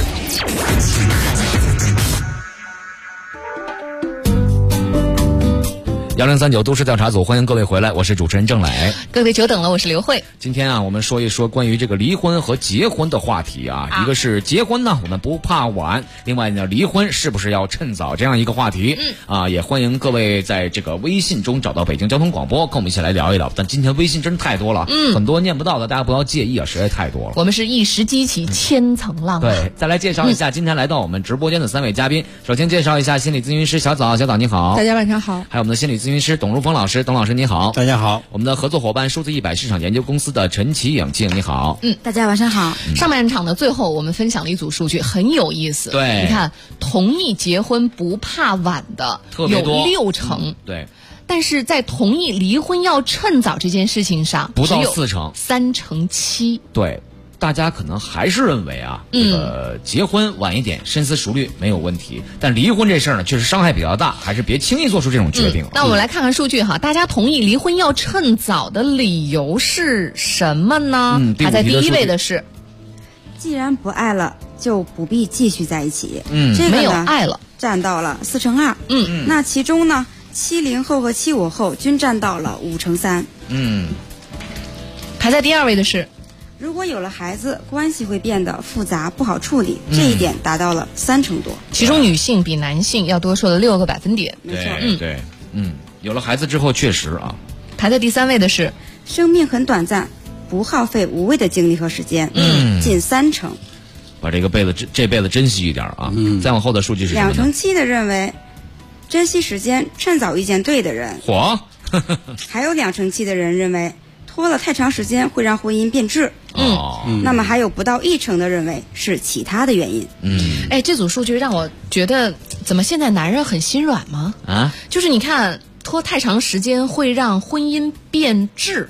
1039都市调查组，欢迎各位回来，我是主持人郑磊。 各位久等了，我是刘慧。 今天啊，我们说一说关于这个离婚和结婚的话题啊。一个是结婚呢，我们不怕晚；另外呢，离婚是不是要趁早这样一个话题。也欢迎各位在这个微信中找到北京交通广播，跟我们一起来聊一聊。但今天微信真太多了，很多念不到的，大家不要介意啊，实在太多了。 我们是一时激起千层浪。 对，再来介绍一下今天来到我们直播间的3位嘉宾。首先介绍一下心理咨询师小枣，小枣你好。 大家晚上好。 还有我们的心理咨询师董如峰老师，董老师你好。 大家好。 我们的合作伙伴数字100市场研究公司的陈启颖，启颖你好。 大家晚上好。 上半场的最后，我们分享了一组数据，很有意思。 对， 你看，同意结婚不怕晚的有60%。 对。 但是在同意离婚要趁早这件事情上， 不到4%， 3%7%。 对。大家可能还是认为啊，这个结婚晚一点，深思熟虑没有问题。但离婚这事儿呢，确实伤害比较大，还是别轻易做出这种决定。 那我们来看看数据哈，大家同意离婚要趁早的理由是什么呢？排在第一位的是， 既然不爱了，就不必继续在一起。这个没有爱了， 占到了4%。那其中呢，70后和75后均占到了5%。 排在第二位的是， 如果有了孩子，关系会变得复杂不好处理，这一点达到了3%多。 其中女性比男性要多出了6个百分点。 没错。 对，有了孩子之后确实啊。 排在第3位的是， 生命很短暂，不耗费无谓的精力和时间。近3%。 把这辈子珍惜一点啊。再往后的数据是什么呢 ？2%7的认为珍惜时间，趁早遇见对的人。还有2%7的人认为拖了太长时间会让婚姻变质。那么还有不到1%的认为是其他的原因。 这组数据让我觉得，怎么现在男人很心软吗？就是你看，拖太长时间会让婚姻变质。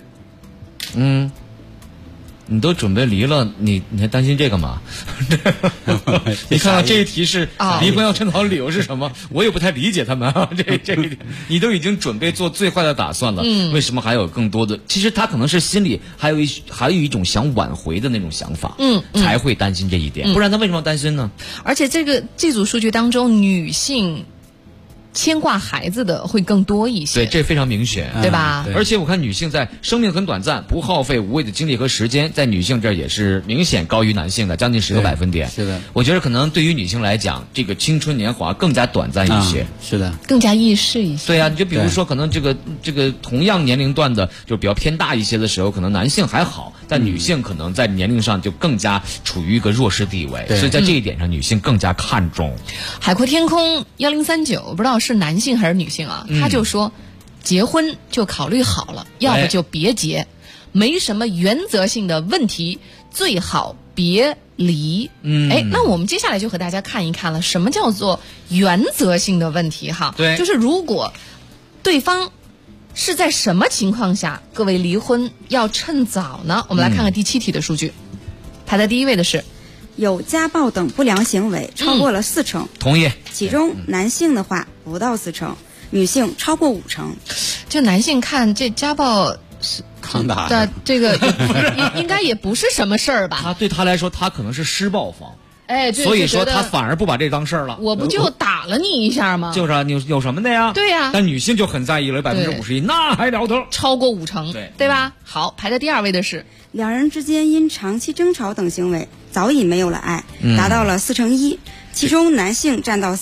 你都准备离了，你还担心这个吗？你看看这一题是离婚要趁早的理由是什么？我也不太理解他们啊。这一点，你都已经准备做最坏的打算了，为什么还有更多的？其实他可能是心里还有一种想挽回的那种想法，才会担心这一点。不然他为什么要担心呢？ 而且这组数据当中，女性牵挂孩子的会更多一些。 对，这非常明显， 对吧？ 而且我看女性在生命很短暂，不耗费无谓的精力和时间，在女性这儿也是明显高于男性的，将近10个百分点。 是的， 我觉得可能对于女性来讲，这个青春年华更加短暂一些。 是的， 更加易逝一些。 对啊，你就比如说，可能这个同样年龄段的，就比较偏大一些的时候，可能男性还好，但女性可能在年龄上就更加处于一个弱势地位，所以在这一点上，女性更加看重。 海阔天空1039，不知道是男性还是女性啊？他就说，结婚就考虑好了，要不就别结，没什么原则性的问题，最好别离。那我们接下来就和大家看一看了，什么叫做原则性的问题哈？ 对， 就是如果对方是在什么情况下，各位离婚要趁早呢？我们来看看第7题的数据，排在第一位的是， 有家暴等不良行为超过了4%， 同意。 其中男性的话不到4%，女性超过5%。 这男性看这家暴抗打的这个应该也不是什么事儿吧？ 他对他来说，他可能是施暴方。 所以说他反而不把这当事儿了。 我不就打了你一下吗？ 就是啊，你有什么的呀？ 对呀。 但女性就很在意了，51%，那还了得？ 超过5%，对吧？好，排在第二位的是， 两人之间因长期争吵等行为早已没有了爱，达到了4%1，其中男性占到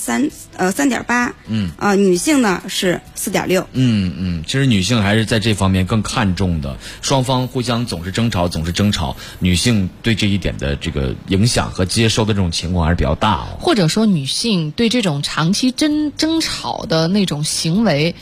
3.8%，女性呢是4.6%。 其实女性还是在这方面更看重的，双方互相总是争吵，女性对这一点的这个影响和接收的这种情况还是比较大或者说女性对这种长期争吵的那种行为，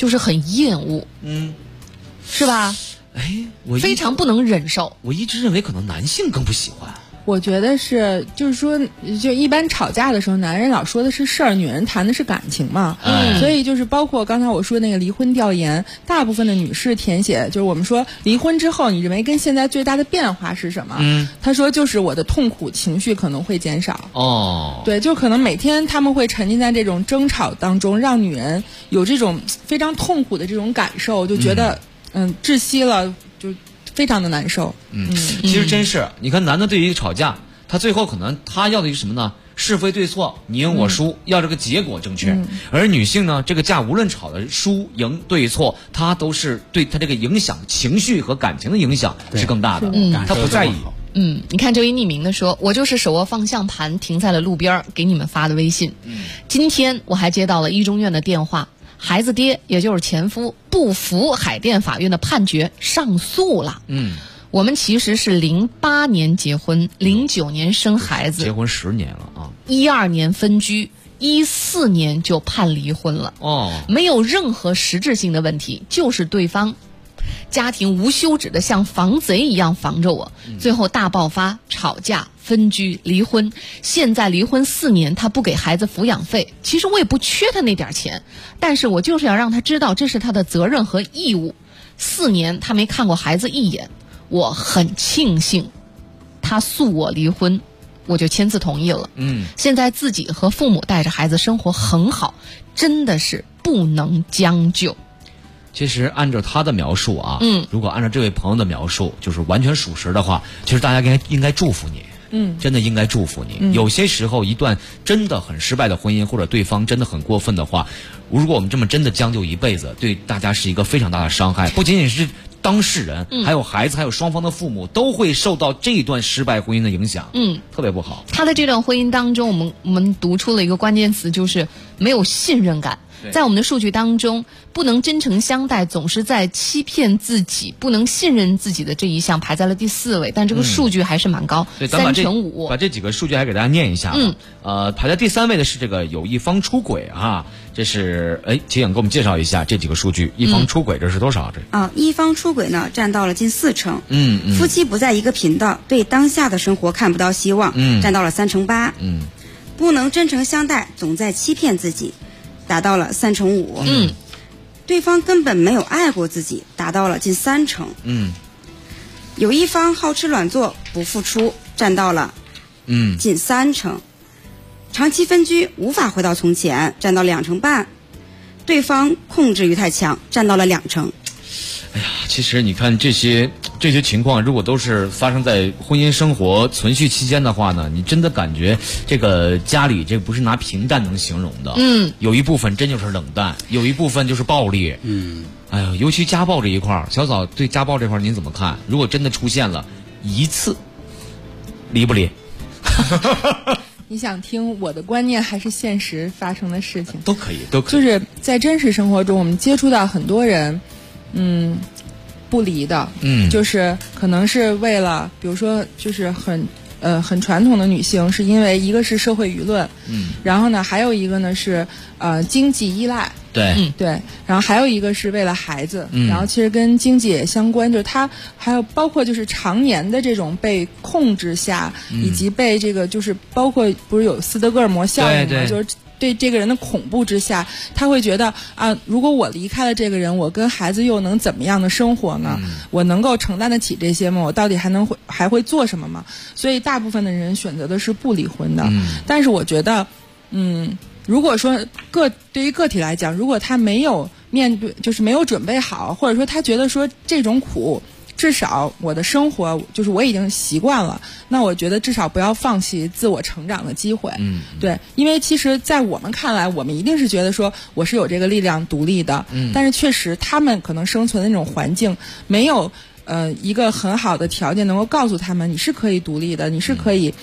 就是很厌恶，是吧？ 哎， 非常不能忍受。 我一直认为可能男性更不喜欢。 我觉得是，就是说，就一般吵架的时候，男人老说的是事儿，女人谈的是感情嘛。所以就是包括刚才我说那个离婚调研，大部分的女士填写，就是我们说离婚之后，你认为跟现在最大的变化是什么？她说就是我的痛苦情绪可能会减少。对，就可能每天他们会沉浸在这种争吵当中，让女人有这种非常痛苦的这种感受，就觉得窒息了，就非常的难受。 其实真是，你看男的对于吵架，他最后可能他要的是什么呢？是非对错，你赢我输，要这个结果正确。而女性呢，这个架无论吵的输赢对错，她都是对她这个影响情绪和感情的影响是更大的，她不在意。 你看这位匿名的说，我就是手握方向盘停在了路边给你们发的微信。今天我还接到了一中院的电话，孩子爹也就是前夫不服海淀法院的判决，上诉了。我们其实是08年结婚，09年生孩子， 结婚10年了啊 ，12年分居，14年就判离婚了。没有任何实质性的问题，就是对方家庭无休止的像防贼一样防着我，最后大爆发，吵架、分居、离婚。现在离婚4年，他不给孩子抚养费，其实我也不缺他那点钱，但是我就是要让他知道这是他的责任和义务。4年他没看过孩子一眼，我很庆幸他诉我离婚，我就签字同意了。现在自己和父母带着孩子生活很好，真的是不能将就。 其实按照他的描述啊，如果按照这位朋友的描述，就是完全属实的话，其实大家应该祝福你。真的应该祝福你。有些时候，一段真的很失败的婚姻，或者对方真的很过分的话，如果我们这么真的将就一辈子，对大家是一个非常大的伤害。不仅仅是当事人，还有孩子，还有双方的父母，都会受到这一段失败婚姻的影响。特别不好。 他的这段婚姻当中，我们读出了一个关键词，就是没有信任感。在我们的数据当中，不能真诚相待，总是在欺骗自己，不能信任自己的这一项排在了第4位，但这个数据还是蛮高，3.5%。 把这几个数据还给大家念一下。排在第3位的是这个有一方出轨啊，这是秦颖给我们介绍一下这几个数据。一方出轨这是多少？ 一方出轨呢占到了近40%。夫妻不在一个频道，对当下的生活看不到希望，占到了38%。不能真诚相待，总在欺骗自己，达到了3.5%。对方根本没有爱过自己，达到了近30%。有一方好吃懒做不付出，占到了近30%。长期分居无法回到从前，占到2.5%。对方控制欲太强，占到了2%。 哎呀，其实你看这些情况，如果都是发生在婚姻生活存续期间的话呢，你真的感觉这个家里这不是拿平淡能形容的。有一部分真就是冷淡，有一部分就是暴力。哎呀，尤其家暴这一块，小嫂对家暴这块您怎么看？如果真的出现了一次，离不离？ 你想听我的观念还是现实发生的事情？ 都可以。 就是在真实生活中，我们接触到很多人，不离的，就是可能是为了，比如说，就是很传统的女性，是因为一个是社会舆论，然后呢，还有一个呢是经济依赖，对，然后还有一个是为了孩子，然后其实跟经济也相关，就是它还有包括就是常年的这种被控制下，以及被这个就是包括不是有斯德哥尔摩效应吗？就是对这个人的恐怖之下，他会觉得如果我离开了这个人，我跟孩子又能怎么样的生活呢？我能够承担得起这些吗？我到底还会做什么吗？所以大部分的人选择的是不离婚的。但是我觉得，如果说对于个体来讲，如果他没有面对，就是没有准备好，或者说他觉得说这种苦，至少我的生活就是我已经习惯了，那我觉得至少不要放弃自我成长的机会。对，因为其实在我们看来，我们一定是觉得说我是有这个力量独立的，但是确实他们可能生存的那种环境没有一个很好的条件能够告诉他们你是可以独立的，你是可以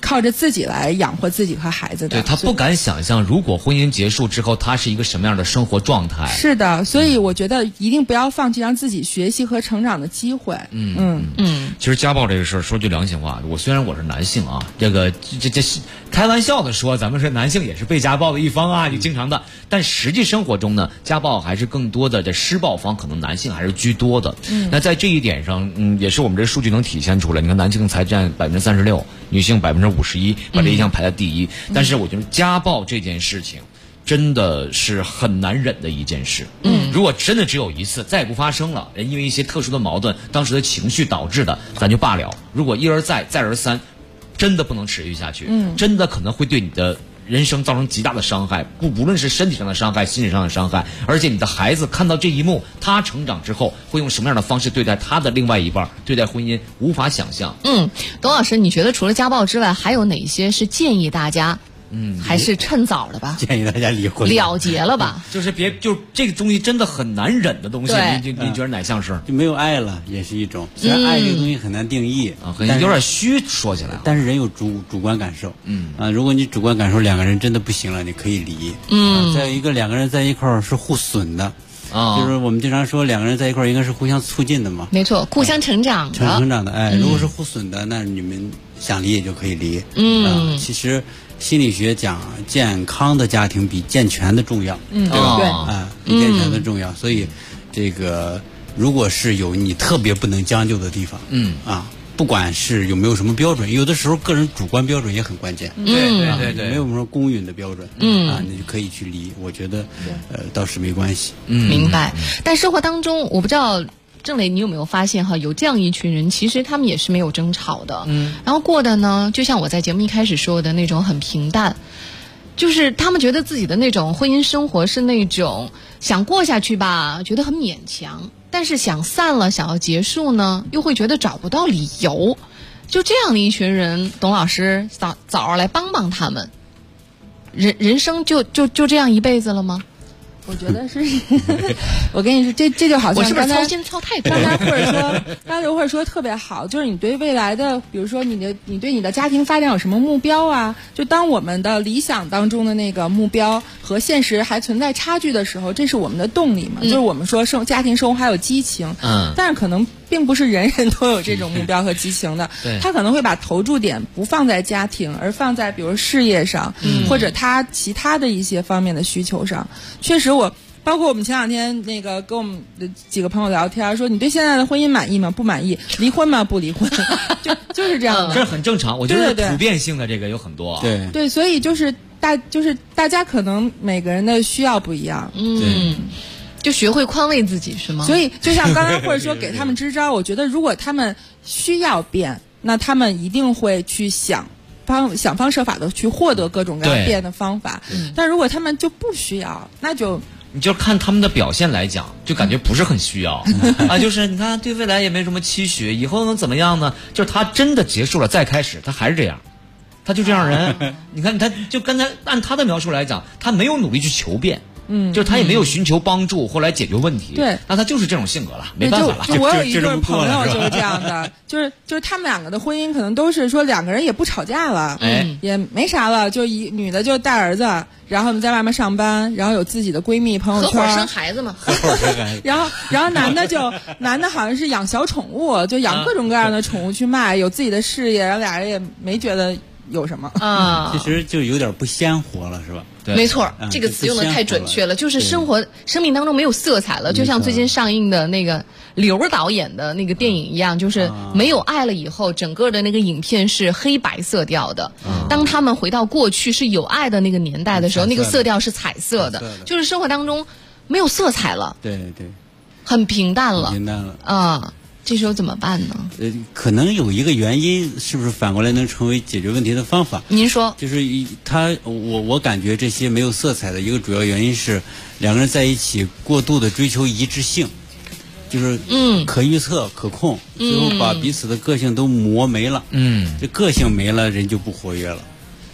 靠着自己来养活自己和孩子的。 对，他不敢想象如果婚姻结束之后他是一个什么样的生活状态。 是的，所以我觉得一定不要放弃让自己学习和成长的机会。 其实家暴这个事儿，说句良心话，虽然我是男性啊，这开玩笑的说，咱们是男性也是被家暴的一方啊，你经常的。但实际生活中呢，家暴还是更多的这施暴方可能男性还是居多的。那在这一点上，也是我们这数据能体现出来。你看，男性才占36%，女性51%，把这一项排在第一。但是我觉得家暴这件事情真的是很难忍的一件事。如果真的只有一次，再也不发生了，因为一些特殊的矛盾，当时的情绪导致的，咱就罢了。如果一而再，再而三，真的不能持续下去，真的可能会对你的人生造成极大的伤害，无论是身体上的伤害、心理上的伤害，而且你的孩子看到这一幕，他成长之后会用什么样的方式对待他的另外一半，对待婚姻，无法想象。 董老师，你觉得除了家暴之外，还有哪些是建议大家还是趁早了吧？ 建议大家离婚了结了吧？ 就是这个东西真的很难忍的东西，你觉得哪项是？ 就没有爱了，也是一种。虽然爱这个东西很难定义啊，有点虚，说起来。 但是人有主观感受，如果你主观感受两个人真的不行了，你可以离。再有一个，两个人在一块儿是互损的。就是我们经常说两个人在一块儿应该是互相促进的嘛。 没错，互相成长的。 成长的，如果是互损的，那你们想离也就可以离。其实心理学讲健康的家庭比健全的重要，对吧？比健全的重要。所以这个如果是有你特别不能将就的地方，不管是有没有什么标准，有的时候个人主观标准也很关键。 对， 没有什么公允的标准，你就可以去离。我觉得倒是没关系。 明白。但生活当中，我不知道郑磊，你有没有发现有这样一群人，其实他们也是没有争吵的，然后过的呢，就像我在节目一开始说的那种很平淡，就是他们觉得自己的那种婚姻生活是那种想过下去吧，觉得很勉强，但是想散了，想要结束呢，又会觉得找不到理由。就这样的一群人，董老师早来帮帮他们，人生就这样一辈子了吗？ 我觉得是，我跟你说，这就好像我是不是操心操太多？ 刚才或者说特别好，就是你对未来的，比如说你对你的家庭发展有什么目标啊？就当我们的理想当中的那个目标和现实还存在差距的时候，这是我们的动力嘛？就是我们说家庭生活还有激情，但是可能并不是人人都有这种目标和激情的，他可能会把投注点不放在家庭，而放在比如事业上，或者他其他的一些方面的需求上。确实包括我们前两天那个跟我们的几个朋友聊天，说你对现在的婚姻满意吗？不满意。离婚吗？不离婚。就是这样的。 这很正常，我觉得普遍性的这个有很多。 对，所以就是大家可能每个人的需要不一样。 就学会宽慰自己是吗？ 所以就像刚才或者说给他们支招，我觉得如果他们需要变，那他们一定会去想方设法的去获得各种各样变的方法。但如果他们就不需要，那就你就看他们的表现来讲，就感觉不是很需要就是你看对未来也没什么期许，以后能怎么样呢？就是他真的结束了再开始，他还是这样，他就这样人。你看他就刚才按他的描述来讲，他没有努力去求变。就是他也没有寻求帮助或来解决问题。 对， 那他就是这种性格了，没办法了。 我有一对朋友就是这样的，就是他们两个的婚姻可能都是说两个人也不吵架了，也没啥了，就女的就带儿子，然后在外面上班，然后有自己的闺蜜朋友圈， 合伙生孩子嘛。 然后男的好像是养小宠物，就养各种各样的宠物去卖，有自己的事业，然后俩人也没觉得有什么其实就有点不鲜活了，是吧？ 没错，这个词用的太准确了，就是生命当中没有色彩了，就像最近上映的那个刘导演的那个电影一样，就是没有爱了以后，整个的那个影片是黑白色调的。当他们回到过去是有爱的那个年代的时候，那个色调是彩色的，就是生活当中没有色彩了， 对， 很平淡了这时候怎么办呢？ 可能有一个原因，是不是反过来能成为解决问题的方法？ 您说， 就是我感觉这些没有色彩的一个主要原因是两个人在一起过度的追求一致性，就是可预测可控，最后把彼此的个性都磨没了。这个性没了，人就不活跃了。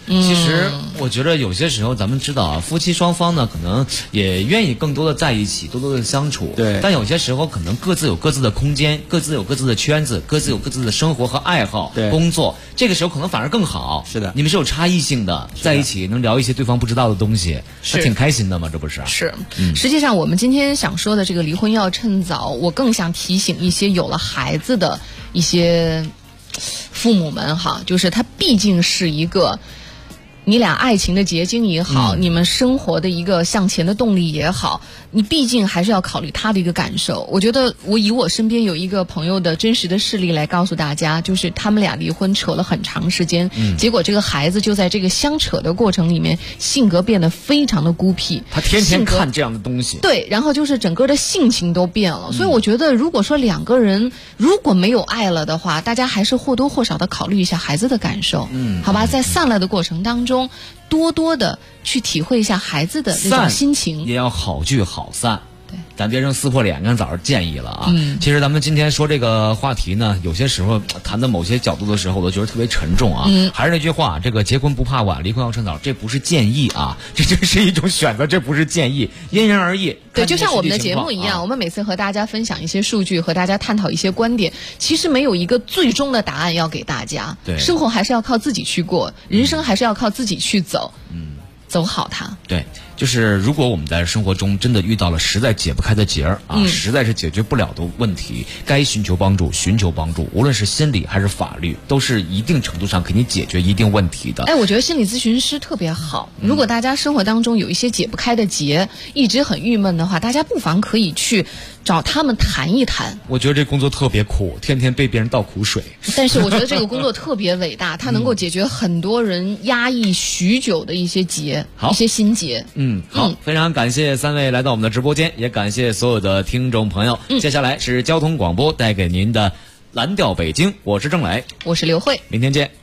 其实我觉得有些时候咱们知道啊，夫妻双方呢可能也愿意更多的在一起，多多的相处。 对。 但有些时候可能各自有各自的空间，各自有各自的圈子，各自有各自的生活和爱好、工作。这个时候可能反而更好。 是的， 你们是有差异性的，在一起能聊一些对方不知道的东西，那挺开心的嘛，这不是？ 是。实际上我们今天想说的这个离婚要趁早，我更想提醒一些有了孩子的一些父母们哈，就是他毕竟是一个你俩爱情的结晶也好，你们生活的一个向前的动力也好，你毕竟还是要考虑他的一个感受。我觉得我以我身边有一个朋友的真实的事例来告诉大家，就是他们俩离婚扯了很长时间，结果这个孩子就在这个相扯的过程里面性格变得非常的孤僻， 他天天看这样的东西， 对，然后就是整个的性情都变了。所以我觉得如果说两个人如果没有爱了的话，大家还是或多或少的考虑一下孩子的感受，好吧，在散了的过程当中多多的去体会一下孩子的那种心情， 也要好聚好散。对，咱别成撕破脸，刚早上建议了啊。其实咱们今天说这个话题呢，有些时候谈到某些角度的时候，我都觉得特别沉重啊。还是那句话，这个结婚不怕晚，离婚要趁早，这不是建议啊，这是一种选择，这不是建议，因人而异。 对，就像我们的节目一样，我们每次和大家分享一些数据，和大家探讨一些观点，其实没有一个最终的答案要给大家。 对， 生活还是要靠自己去过，人生还是要靠自己去走。走好它。 对，就是如果我们在生活中真的遇到了实在解不开的结儿啊，实在是解决不了的问题，该寻求帮助，寻求帮助，无论是心理还是法律，都是一定程度上给你解决一定问题的。 哎，我觉得心理咨询师特别好。如果大家生活当中有一些解不开的结，一直很郁闷的话，大家不妨可以去找他们谈一谈。 我觉得这工作特别苦，天天被别人倒苦水。 但是我觉得这个工作特别伟大，它能够解决很多人压抑许久的一些结，一些心结。 好，非常感谢三位来到我们的直播间，也感谢所有的听众朋友。接下来是交通广播带给您的蓝调北京，我是郑磊， 我是刘慧， 明天见。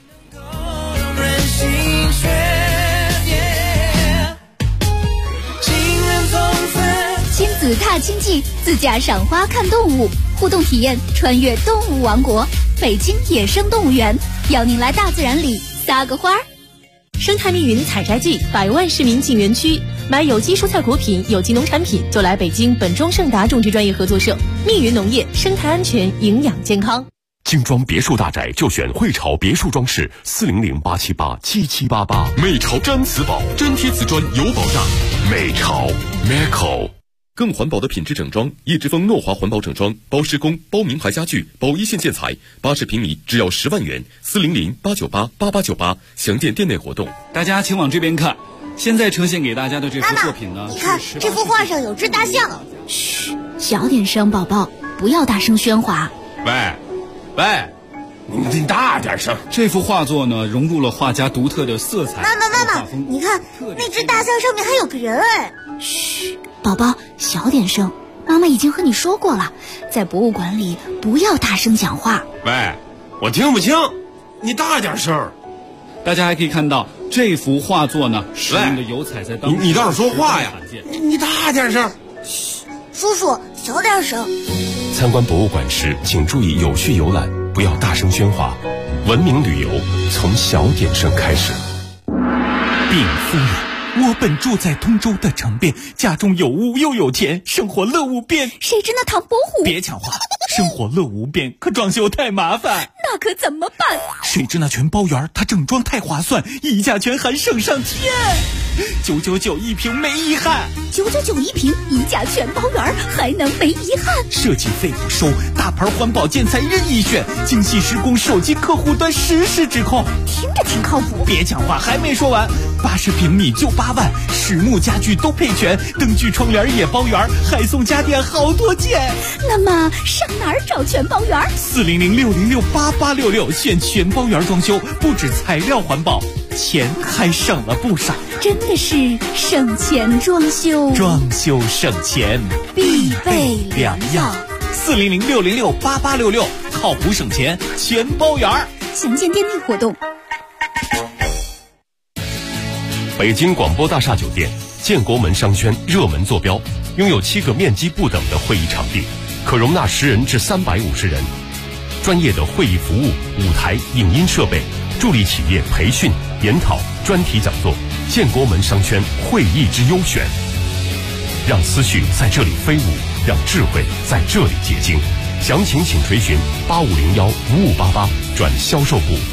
亲子踏青记，自驾赏花看动物，互动体验穿越动物王国，北京野生动物园，邀您来大自然里撒个花儿。 生态密云采摘季，100万市民进园区，买有机蔬菜果品、有机农产品就来北京本庄盛达种植专业合作社，密云农业，生态安全，营养健康。 精装别墅大宅就选汇潮别墅装饰，400-878-7788。美潮真瓷宝，真贴瓷砖有保障。美潮 Meco。 更环保的品质整装，叶之峰诺华环保整装，包施工、包名牌家具、包一线建材，80平米只要10万元，400-898-8898，详见店内活动。 大家请往这边看，现在呈现给大家的这幅作品呢， 你看这幅画上有只大象。 嘘，小点声，宝宝，不要大声喧哗。 喂，你大点声。这幅画作呢，融入了画家独特的色彩。 妈妈，你看那只大象上面还有个人哎。 嘘，宝宝，小点声。妈妈已经和你说过了，在博物馆里不要大声讲话。 喂，我听不清，你大点声。大家还可以看到这幅画作呢，使用的油彩在当你倒是说话呀！你大点声。 嘘，叔叔，小点声。 参观博物馆时，请注意有序游览，不要大声喧哗。文明旅游从小点声开始。 禀夫人，我本住在通州的城边，家中有屋又有田，生活乐无边。 谁知那唐伯虎…… 别抢话，生活乐无边，可装修太麻烦。 那可怎么办？ 谁知那全包园，它整装太划算，溢价权还省上天。999一平没遗憾 ，999一平，溢价全包园，还能没遗憾？ 设计费不收，大牌环保建材任意选，精细施工，手机客户端实时指控， 听着挺靠谱。 别讲话，还没说完，80平米就8万，实木家具都配全，灯具窗帘也包圆，还送家电好多件。 那么上哪儿找全包园 ？400-606-8866，选全包园装修，不止材料环保，钱还省了不少。 真的是省钱装修， 装修省钱必备良药。 400-606-8866，靠谱省钱，全包圆。 详见店内活动。 北京广播大厦酒店建国门商圈热门坐标，拥有7个面积不等的会议场地，可容纳10人至350人。专业的会议服务、舞台、影音设备， 助力企业培训、研讨、专题讲座，建国门商圈会议之优选。让思绪在这里飞舞，让智慧在这里结晶。详情请垂询8501-5588转销售部。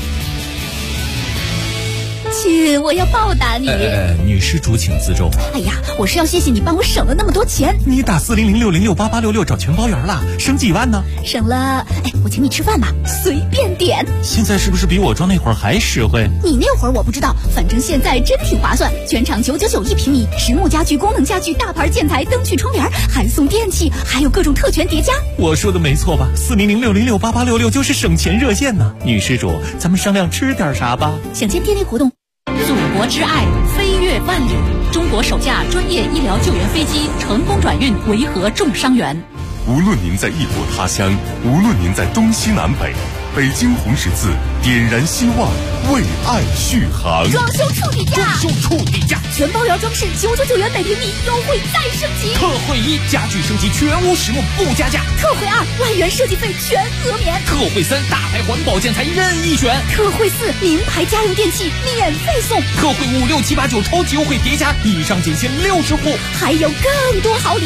亲，我要报答你。 女施主请自重。 哎呀，我是要谢谢你帮我省了那么多钱。 你打4006068866找全包圆了，省几万呢？ 省了，我请你吃饭吧，随便点。 现在是不是比我装那会儿还实惠？ 你那会儿我不知道，反正现在真挺划算，全场999一平米，实木家具、功能家具、大牌建材、灯具、窗帘，还送电器，还有各种特权叠加。 我说的没错吧？4006068866就是省钱热线呢。女施主，咱们商量吃点啥吧？ 享签天天活动。 祖国之爱飞越万里，中国首架专业医疗救援飞机成功转运维和重伤员。 无论您在异国他乡，无论您在东西南北，北京红十字点燃希望，为爱续航。 装修处底价，全包圆装饰999元每平米，优惠再升级。 特惠1，家具升级全屋实木不加价。 特惠2，万元设计费全额免。 特惠3，大牌环保建材任意选。 特惠4，名牌家用电器免费送。 特惠5、6、7、8、9超级优惠叠加，以上仅限60户， 还有更多好礼。